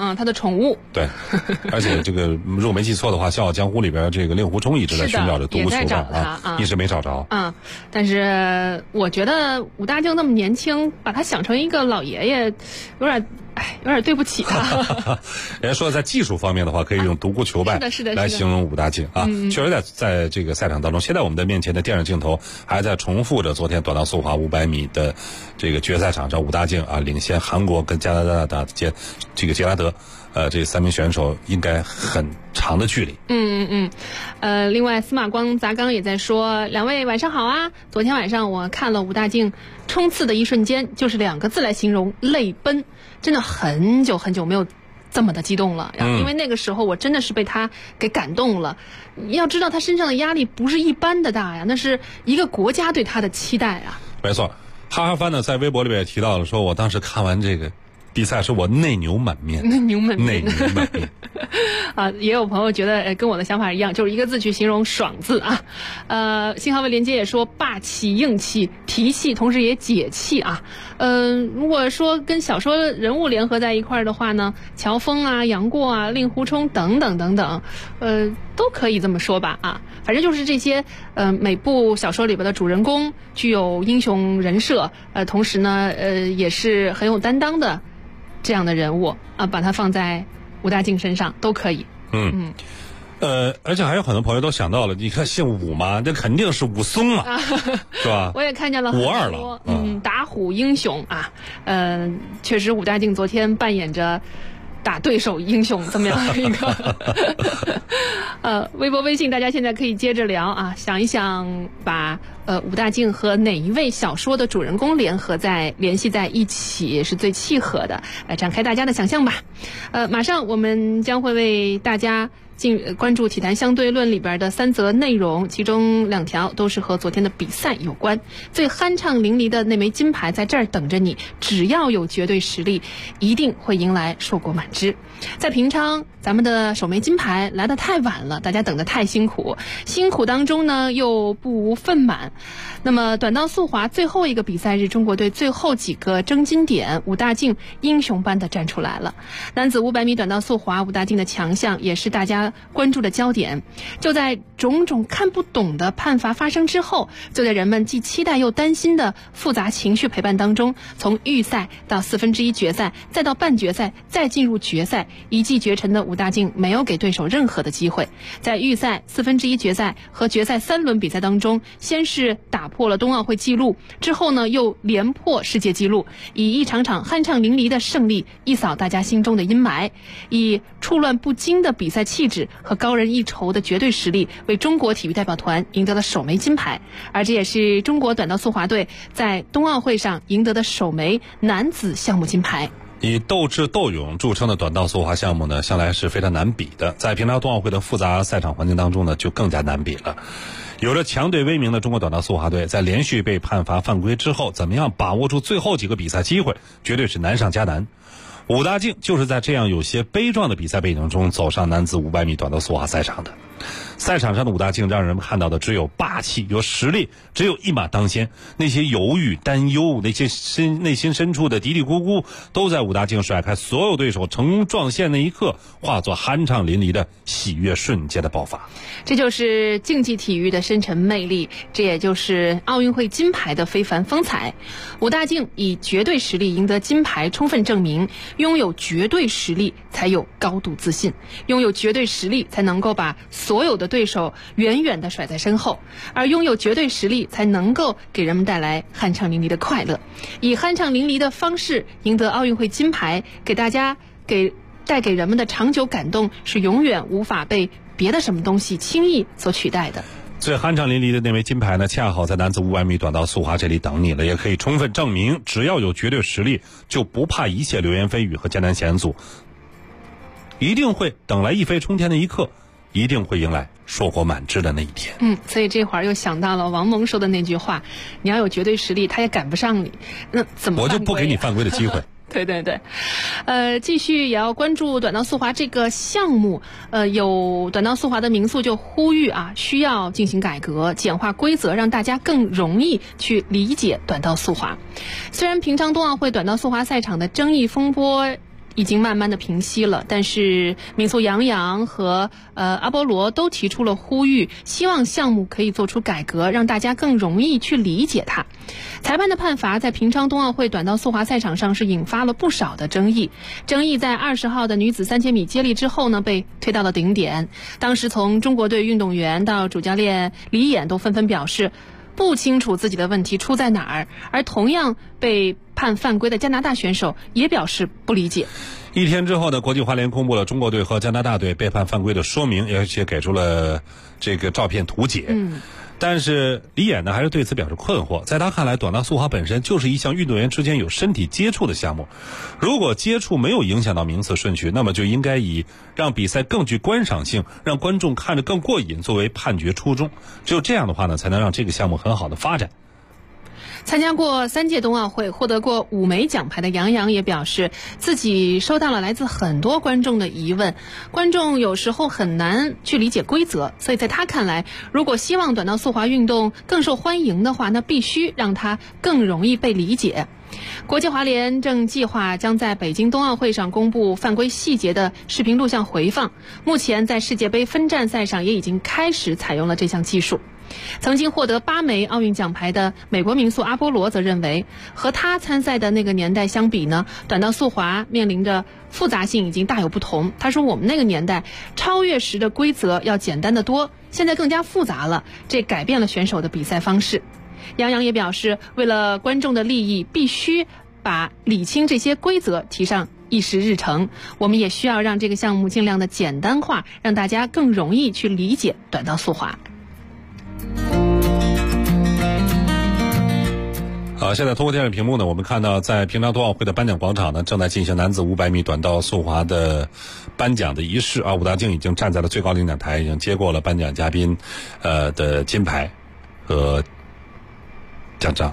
他的宠物。 对，而且这个如果没记错的话，《笑傲江湖》里边这个令狐冲一直在寻找着独孤求败啊，一直没找着。 但是我觉得武大靖那么年轻，把他想成一个老爷爷，有点对不起他。 人家说在技术方面的话，可以用独孤求败来形容武大靖啊。确实在这个赛场当中，现在我们的面前的电视镜头还在重复着昨天短道速滑500米的这个决赛场上，武大靖啊领先韩国跟加拿大的杰拉德。这3名选手应该很长的距离。 另外司马光砸缸也在说，2位晚上好啊！昨天晚上我看了武大靖冲刺的一瞬间，就是2个字来形容，泪奔。真的很久很久没有这么的激动了，因为那个时候我真的是被他给感动了。要知道他身上的压力不是一般的大呀，那是一个国家对他的期待啊。 没错，哈哈帆呢在微博里面也提到了，说我当时看完这个比赛是我内牛满面。 也有朋友觉得跟我的想法一样，就是一个字去形容爽字啊。信号位连接也说霸气硬气提气，同时也解气啊。如果说跟小说人物联合在一块儿的话呢，乔峰啊、杨过啊、令狐冲等等等等，都可以这么说吧啊。反正就是这些每部小说里边的主人公具有英雄人设，同时呢也是很有担当的这样的人物啊，把它放在武大靖身上都可以。 而且还有很多朋友都想到了，你看姓武嘛，这肯定是武松嘛，是吧？ 我也看见了很多打虎英雄啊，确实武大靖昨天扮演着打对手英雄这么样的一个微博微信大家现在可以接着聊啊，想一想把武大靖和哪一位小说的主人公联系在一起是最契合的，来展开大家的想象吧。马上我们将会为大家关注体坛相对论里边的3则内容，其中2条都是和昨天的比赛有关。最酣畅淋漓的那枚金牌在这儿等着你，只要有绝对实力，一定会迎来硕果满枝。在平昌，咱们的首枚金牌来得太晚了，大家等得太辛苦，辛苦当中呢又不无愤满。那么短道速滑最后一个比赛日，中国队最后几个争金点，武大靖英雄般的站出来了。男子500米短道速滑，武大靖的强项也是大家关注的焦点。就在种种看不懂的判罚发生之后，就在人们既期待又担心的复杂情绪陪伴当中，从预赛到1/4决赛，再到半决赛，再进入决赛，一骑绝尘的武大靖没有给对手任何的机会。在预赛、1/4决赛和决赛3轮比赛当中，先是打破了冬奥会纪录，之后呢又连破世界纪录，以一场场酣畅淋漓的胜利一扫大家心中的阴霾，以触乱不惊的比赛气质和高人一筹的绝对实力，为中国体育代表团赢得了首枚金牌。而这也是中国短道速滑队在冬奥会上赢得的首枚男子项目金牌。 以斗智斗勇著称的短道速滑项目呢，向来是非常难比的，在平昌冬奥会的复杂赛场环境当中呢，就更加难比了。有着强队威名的中国短道速滑队，在连续被判罚犯规之后，怎么样把握住最后几个比赛机会，绝对是难上加难。武大靖就是在这样有些悲壮的比赛背景中走上男子500米短道速滑赛场的。赛场上的武大靖让人们看到的只有霸气，有实力，只有一马当先。那些犹豫、担忧，那些内心深处的嘀嘀咕咕，都在武大靖甩开所有对手成功撞线那一刻，化作酣畅淋漓的喜悦瞬间的爆发。 这就是竞技体育的深沉魅力，这也就是奥运会金牌的非凡风采。武大靖以绝对实力赢得金牌，充分证明拥有绝对实力才有高度自信，拥有绝对实力才能够把所有的对手远远地甩在身后，而拥有绝对实力才能够给人们带来酣畅淋漓的快乐。以酣畅淋漓的方式赢得奥运会金牌，带给人们的长久感动，是永远无法被别的什么东西轻易所取代的。 最酣畅淋漓的那枚金牌呢，恰好在男子500米短道速滑这里等你了，也可以充分证明，只要有绝对实力，就不怕一切流言蜚语和艰难险阻，一定会等来一飞冲天的一刻，一定会迎来硕果满枝的那一天。 所以这会儿又想到了王蒙说的那句话，你要有绝对实力，他也赶不上你，那怎么办？ 我就不给你犯规的机会。 对对对，继续也要关注短道速滑这个项目。有短道速滑的民宿就呼吁啊，需要进行改革，简化规则，让大家更容易去理解短道速滑。虽然平昌冬奥会短道速滑赛场的争议风波已经慢慢的平息了，但是名宿杨洋和阿波罗都提出了呼吁，希望项目可以做出改革，让大家更容易去理解它。裁判的判罚在平昌冬奥会短道速滑赛场上是引发了不少的争议。争议在20号的女子3000米接力之后呢，被推到了顶点。当时从中国队运动员到主教练李演都纷纷表示不清楚自己的问题出在哪儿，而同样被判犯规的加拿大选手也表示不理解。 一天之后呢，国际滑联公布了中国队和加拿大队被判犯规的说明，而且给出了这个照片图解。但是李演呢还是对此表示困惑，在他看来，短道速滑本身就是一项运动员之间有身体接触的项目，如果接触没有影响到名次顺序，那么就应该以让比赛更具观赏性，让观众看着更过瘾作为判决初衷，只有这样的话呢，才能让这个项目很好的发展。 参加过3届冬奥会，获得过5枚奖牌的杨洋也表示，自己收到了来自很多观众的疑问，观众有时候很难去理解规则，所以在他看来，如果希望短道速滑运动更受欢迎的话，那必须让它更容易被理解。国际滑联正计划将在北京冬奥会上公布犯规细节的视频录像回放，目前在世界杯分站赛上也已经开始采用了这项技术。曾经获得8枚奥运奖牌的美国名宿阿波罗则认为，和他参赛的那个年代相比呢，短道速滑面临着复杂性已经大有不同。他说，我们那个年代超越时的规则要简单得多，现在更加复杂了，这改变了选手的比赛方式。杨洋也表示，为了观众的利益，必须把理清这些规则提上议事日程，我们也需要让这个项目尽量的简单化，让大家更容易去理解短道速滑。 现在通过电视屏幕呢，我们看到在平昌冬奥会的颁奖广场呢，正在进行男子500米短道速滑的颁奖的仪式啊。武大靖已经站在了最高领奖台，已经接过了颁奖嘉宾的金牌和奖章。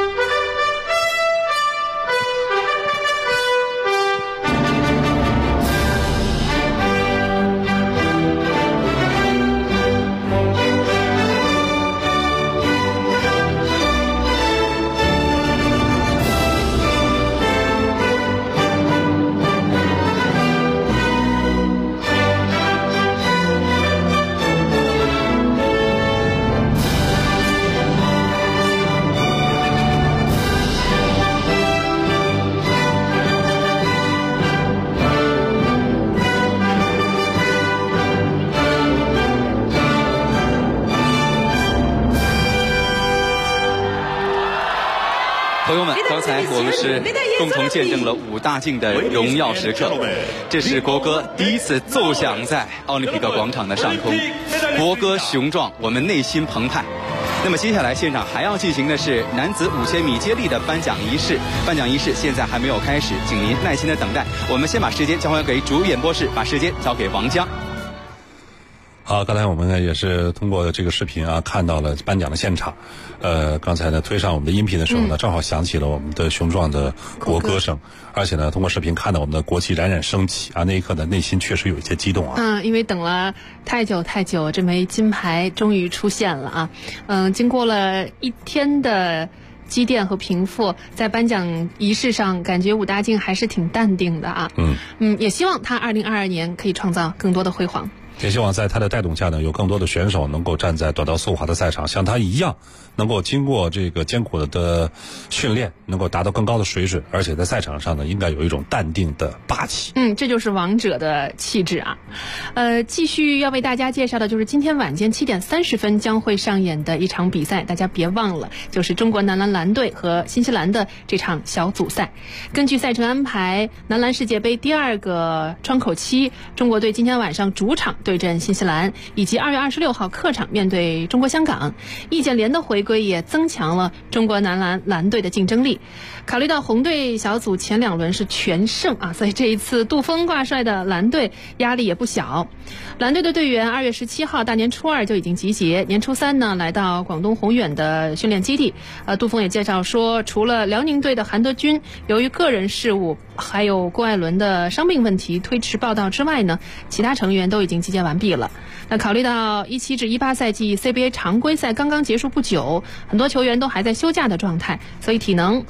朋友们，刚才我们是共同见证了武大靖的荣耀时刻。这是国歌第一次奏响在奥林匹克广场的上空，国歌雄壮，我们内心澎湃。那么接下来现场还要进行的是男子5000米接力的颁奖仪式，颁奖仪式现在还没有开始，请您耐心的等待。我们先把时间交还给主演播室，把时间交给王江。 好，刚才我们呢也是通过这个视频啊看到了颁奖的现场。刚才呢推上我们的音频的时候呢，正好响起了我们的雄壮的国歌声，而且呢通过视频看到我们的国旗冉冉升起啊，那一刻呢内心确实有一些激动啊。 因为等了太久，这枚金牌终于出现了啊。经过了1天的积淀和平复，在颁奖仪式上，感觉武大靖还是挺淡定的啊。也希望他2022年可以创造更多的辉煌。 也希望在他的带动下呢，有更多的选手能够站在短道速滑的赛场，像他一样，能够经过这个艰苦的训练，能够达到更高的水准，而且在赛场上呢，应该有一种淡定的霸气。 这就是王者的气质啊。继续要为大家介绍的就是今天晚间7点30分将会上演的一场比赛，大家别忘了，就是中国男篮蓝队和新西兰的这场小组赛。根据赛程安排，男篮世界杯第2个窗口期，中国队今天晚上主场对阵新西兰，以及2月26号客场面对中国香港。易建联的回归也增强了中国男篮蓝队的竞争力。考虑到红队小组前2轮是全胜啊，所以这一次杜锋挂帅的蓝队压力也不小。蓝队的队员2月17号大年初2就已经集结，年初3呢来到广东宏远的训练基地。杜锋也介绍说，除了辽宁队的韩德君由于个人事务还有郭艾伦的伤病问题推迟报道之外呢，其他成员都已经集结完毕了。那考虑到17至18赛季 CBA 常规赛刚刚结束不久，很多球员都还在休假的状态，所以体能和状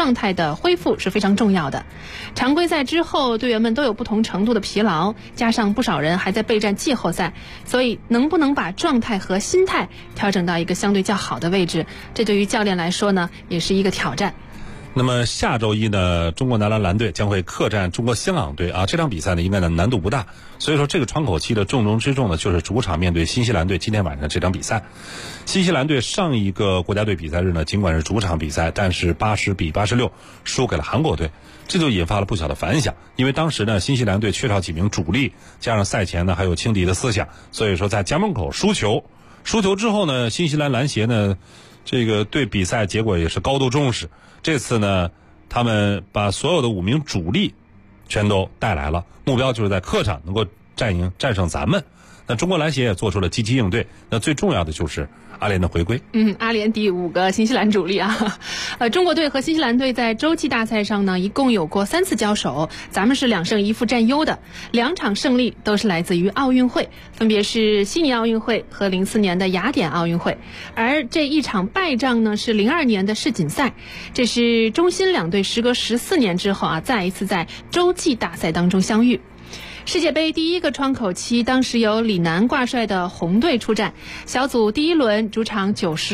状态的恢复是非常重要的。常规赛之后，队员们都有不同程度的疲劳，加上不少人还在备战季后赛，所以能不能把状态和心态调整到一个相对较好的位置，这对于教练来说呢，也是一个挑战。 那么下周一呢，中国男篮蓝队将会客战中国香港队啊。这场比赛呢，应该呢难度不大，所以说这个窗口期的重中之重呢，就是主场面对新西兰队。今天晚上这场比赛，新西兰队上一个国家队比赛日呢，尽管是主场比赛，但是80-86输给了韩国队，这就引发了不小的反响。因为当时呢，新西兰队缺少几名主力，加上赛前呢还有轻敌的思想，所以说在家门口输球之后呢，新西兰篮协呢，这个对比赛结果也是高度重视。这次呢，他们把所有的5名主力全都带来了，目标就是在客场能够战胜咱们。那中国篮协也做出了积极应对，那最重要的就是阿联的回归。 阿联第5个新西兰主力啊。中国队和新西兰队在洲际大赛上呢，一共有过3次交手，咱们是2胜1负占优的，2场胜利都是来自于奥运会，分别是悉尼奥运会和04年的雅典奥运会。而这一场败仗呢，是02年的世锦赛，这是中新两队时隔14年之后啊，再一次在洲际大赛当中相遇。世界杯第1个窗口期，当时由李楠挂帅的红队出战，小组第1轮主场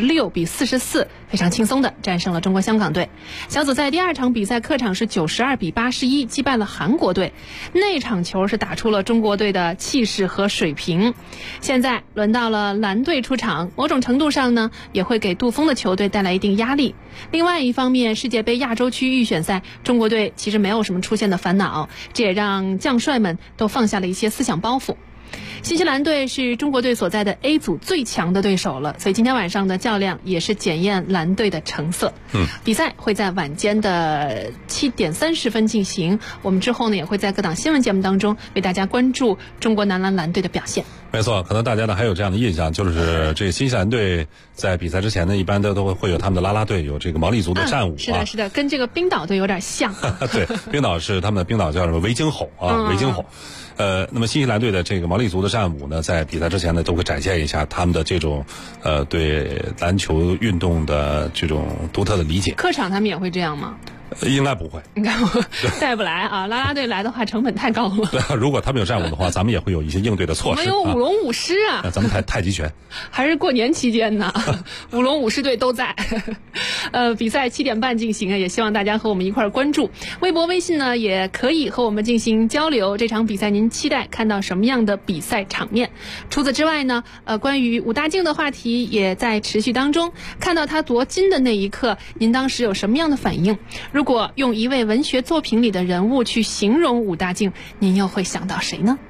96-44，非常轻松的战胜了中国香港队。小组赛第2场比赛客场是92-81击败了韩国队，那场球是打出了中国队的气势和水平。现在轮到了蓝队出场，某种程度上呢，也会给杜锋的球队带来一定压力。另外一方面，世界杯亚洲区预选赛，中国队其实没有什么出线的烦恼，这也让将帅们都放下了一些思想包袱。新西兰队是中国队所在的 A 组最强的对手了，所以今天晚上的较量也是检验蓝队的成色。比赛会在晚间的7点30分进行，我们之后呢也会在各档新闻节目当中为大家关注中国男篮蓝队的表现。 没错，可能大家呢还有这样的印象，就是这个新西兰队在比赛之前呢，一般都会有他们的啦啦队，有这个毛利族的战舞啊。 是的，跟这个冰岛队有点像。 对，冰岛是他们的冰岛叫什么维京吼啊，维京吼。那么新西兰队的这个毛利族的战舞呢，在比赛之前呢，都会展现一下他们的这种对篮球运动的这种独特的理解。 客场他们也会这样吗？ 应该不会， 应该带不来啊！啦啦队来的话，成本太高了。 对啊，如果他们有战舞的话，咱们也会有一些应对的措施。 我们有舞龙舞狮啊！ 咱们太极拳， 还是过年期间呢，舞龙舞狮队都在。比赛7点半进行啊，也希望大家和我们一块儿关注。微博、微信呢，也可以和我们进行交流。这场比赛您期待看到什么样的比赛场面？除此之外呢，关于武大靖的话题也在持续当中。看到他夺金的那一刻，您当时有什么样的反应？如果用一位文学作品里的人物去形容武大靖，您又会想到谁呢？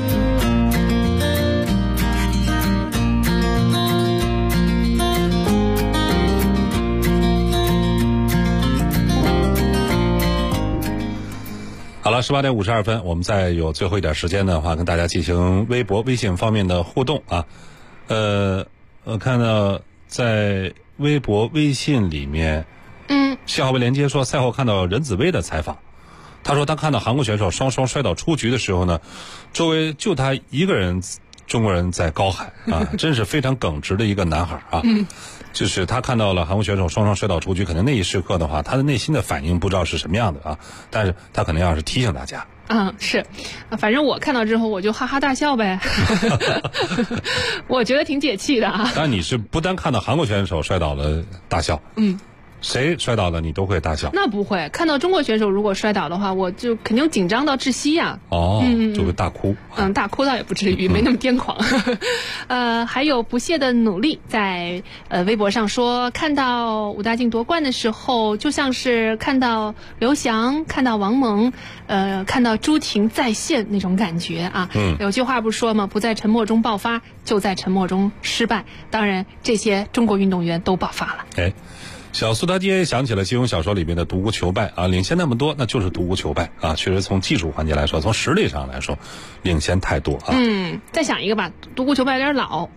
好了，18点52分，我们再有最后一点时间的话，跟大家进行微博、微信方面的互动啊。我看到在微博、微信里面，信号被连接说赛后看到任子威的采访，他说他看到韩国选手双双摔倒出局的时候呢，周围就他一个人中国人在高喊啊，真是非常耿直的一个男孩啊。就是他看到了韩国选手双双摔倒出局，可能那一时刻的话，他的内心的反应不知道是什么样的啊，但是他可能要是提醒大家。 是，反正我看到之后我就哈哈大笑呗，我觉得挺解气的啊。 但你是不单看到韩国选手摔倒了大笑，谁摔倒了你都会大笑？ 那不会，看到中国选手如果摔倒的话，我就肯定紧张到窒息呀。 就会大哭。 大哭倒也不至于，没那么癫狂。还有不懈的努力在微博上说，看到武大靖夺冠的时候，就像是看到刘翔、看到王蒙、看到朱婷再现那种感觉啊。有句话不说吗？不在沉默中爆发，就在沉默中失败。当然，这些中国运动员都爆发了。 小苏大爹想起了金庸小说里面的独孤求败啊，领先那么多，那就是独孤求败啊。确实从技术环节来说，从实力上来说，领先太多啊。 再想一个吧，独孤求败有点老。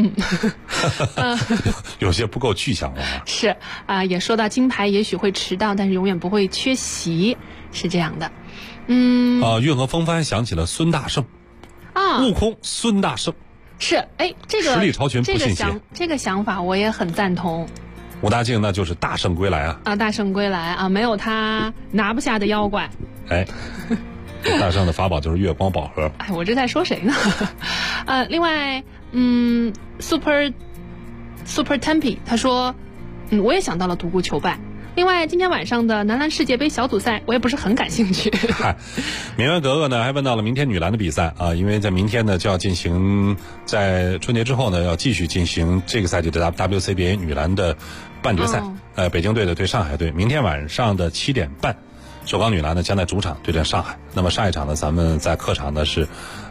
有些不够具象了。 是啊，也说到金牌也许会迟到，但是永远不会缺席，是这样的。 运河风帆想起了孙大圣啊，悟空孙大圣是这个实力超群不信邪， 这个想法我也很赞同。 武大靖那就是大圣归来啊！ 大圣归来啊，没有他拿不下的妖怪。 哎，大圣的法宝就是月光宝盒。 哎，我这在说谁呢？另外，Super Tempe 他说，我也想到了独孤求败。另外，今天晚上的男篮世界杯小组赛，我也不是很感兴趣。 明月格格呢还问到了明天女篮的比赛啊，因为在明天呢就要进行，在春节之后呢要继续进行这个赛季的 WCBA 女篮的半决赛。北京队的对上海队，明天晚上的7点半，首钢女篮呢将在主场对阵上海。那么上一场呢，咱们在客场呢是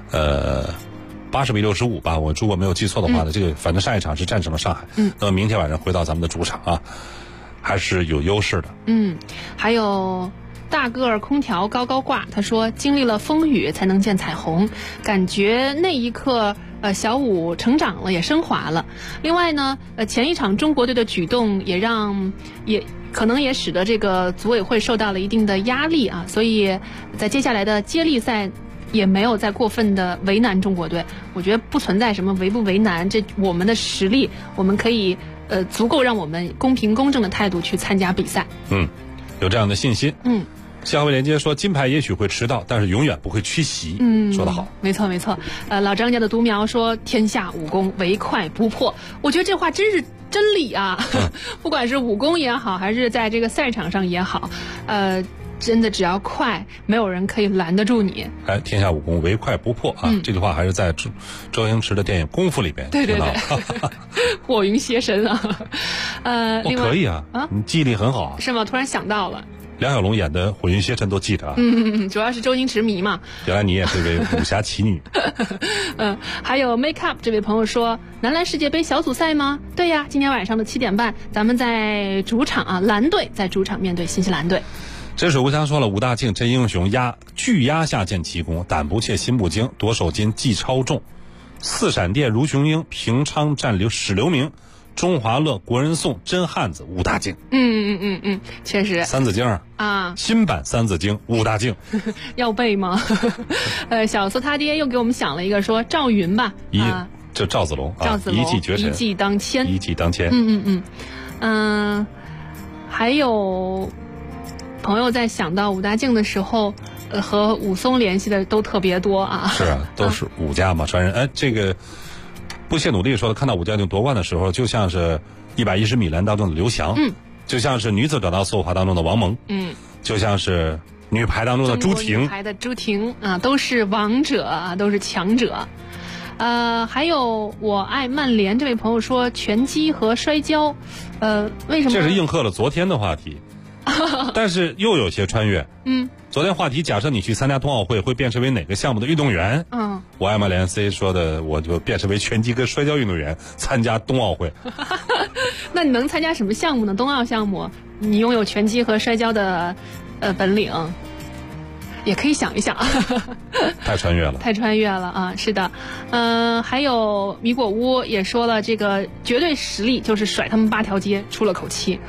80比65吧，我如果没有记错的话呢，这个反正上一场是战胜了上海。那么明天晚上回到咱们的主场啊，还是有优势的。 还有大个儿空调高高挂，他说经历了风雨才能见彩虹，感觉那一刻小武成长了，也升华了。另外呢，前一场中国队的举动也可能也使得这个组委会受到了一定的压力啊，所以在接下来的接力赛也没有再过分的为难中国队。我觉得不存在什么为不为难，这我们的实力，我们可以足够让我们公平公正的态度去参加比赛。 有这样的信心。消费连接说，金牌也许会迟到，但是永远不会缺席。说得好， 没错没错。老张家的独苗说，天下武功唯快不破。我觉得这话真是真理啊！不管是武功也好，还是在这个赛场上也好，真的只要快，没有人可以拦得住你。 天下武功唯快不破啊！这句话还是在周星驰的电影《功夫》里边听到的。 火云邪神啊！ 可以啊，你记忆力很好啊。 是吗？突然想到了。 梁小龙演的火云邪神都记得啊。 主要是周星驰迷嘛。 原来你也是位武侠奇女。 还有 Make Up 这位朋友说，男篮世界杯小组赛吗？对呀，今天晚上的7点半，咱们在主场啊，蓝队在主场面对新西兰队。 真水无香说了，武大靖真英雄，巨压下见奇功，胆不怯心不惊，夺手金技超重，4闪电如雄鹰，平昌战史留名，中华乐国人颂真汉子武大靖。 确实三字经啊，新版三字经武大靖。 要背吗？小苏他爹又给我们想了一个，说赵云吧， 这赵子龙啊，一骑绝尘， 一骑当千， 一骑当千。 还有朋友在想到武大靖的时候，和武松联系的都特别多啊。 是啊，都是武家嘛，传人。这个不懈努力说的，看到武大靖夺冠的时候，就像是110米栏当中的刘翔，就像是女子短道速滑当中的王蒙，就像是女排当中的朱婷， 女排的朱婷啊，都是王者啊，都是强者。还有我爱曼联这位朋友说，拳击和摔跤，为什么？ 这是应和了昨天的话题。但是又有些穿越。昨天话题，假设你去参加冬奥会，会变成为哪个项目的运动员？我爱曼联 C 说的，我就变成为拳击跟摔跤运动员参加冬奥会。 那你能参加什么项目呢？冬奥项目，你拥有拳击和摔跤的本领，也可以想一想。 太穿越了， 太穿越了啊！是的，还有米果屋也说了，这个绝对实力就是甩他们8条街，出了口气。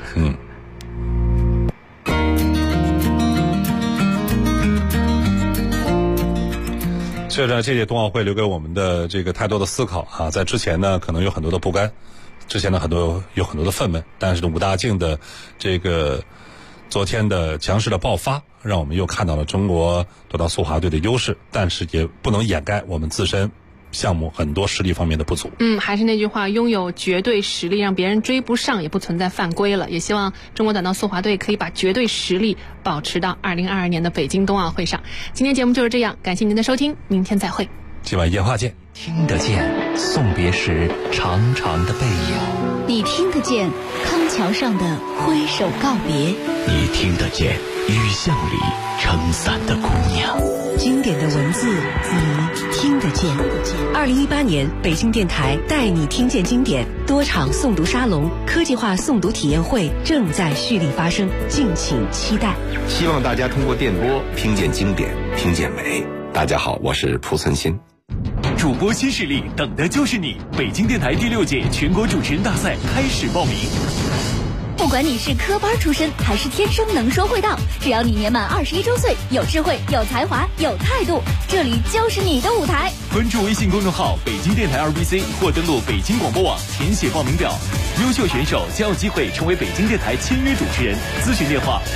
这届冬奥会留给我们的这个太多的思考啊，在之前呢可能有很多的不甘，之前呢有很多的愤懑，但是武大靖的这个昨天的强势的爆发，让我们又看到了中国短道速滑队的优势，但是也不能掩盖我们自身项目很多实力方面的不足。 还是那句话，拥有绝对实力，让别人追不上，也不存在犯规了。也希望中国短道速滑队可以把绝对实力保持到2022年的北京冬奥会上。今天节目就是这样，感谢您的收听，明天再会。 今晚夜话见。 听得见送别时长长的背影， 你听得见康桥上的挥手告别， 你听得见雨巷里撑伞的姑娘。 经典的文字，你听得见。2018年北京电台带你听见经典多场诵读沙龙、科技化诵读体验会正在蓄力发生，敬请期待。 希望大家通过电波听见经典，听见美。大家好，我是蒲存昕。 主播新势力，等的就是你！北京电台第6届全国主持人大赛开始报名。 不管你是科班出身还是天生能说会道，只要你年满21周岁，有智慧、有才华、有态度，这里就是你的舞台。 关注微信公众号北京电台2BC 或登录北京广播网填写报名表，优秀选手将有机会成为北京电台签约主持人。咨询电话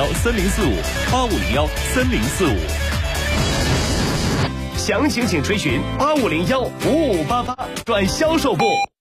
85013045，85013045。 详情请垂询85015588转销售部。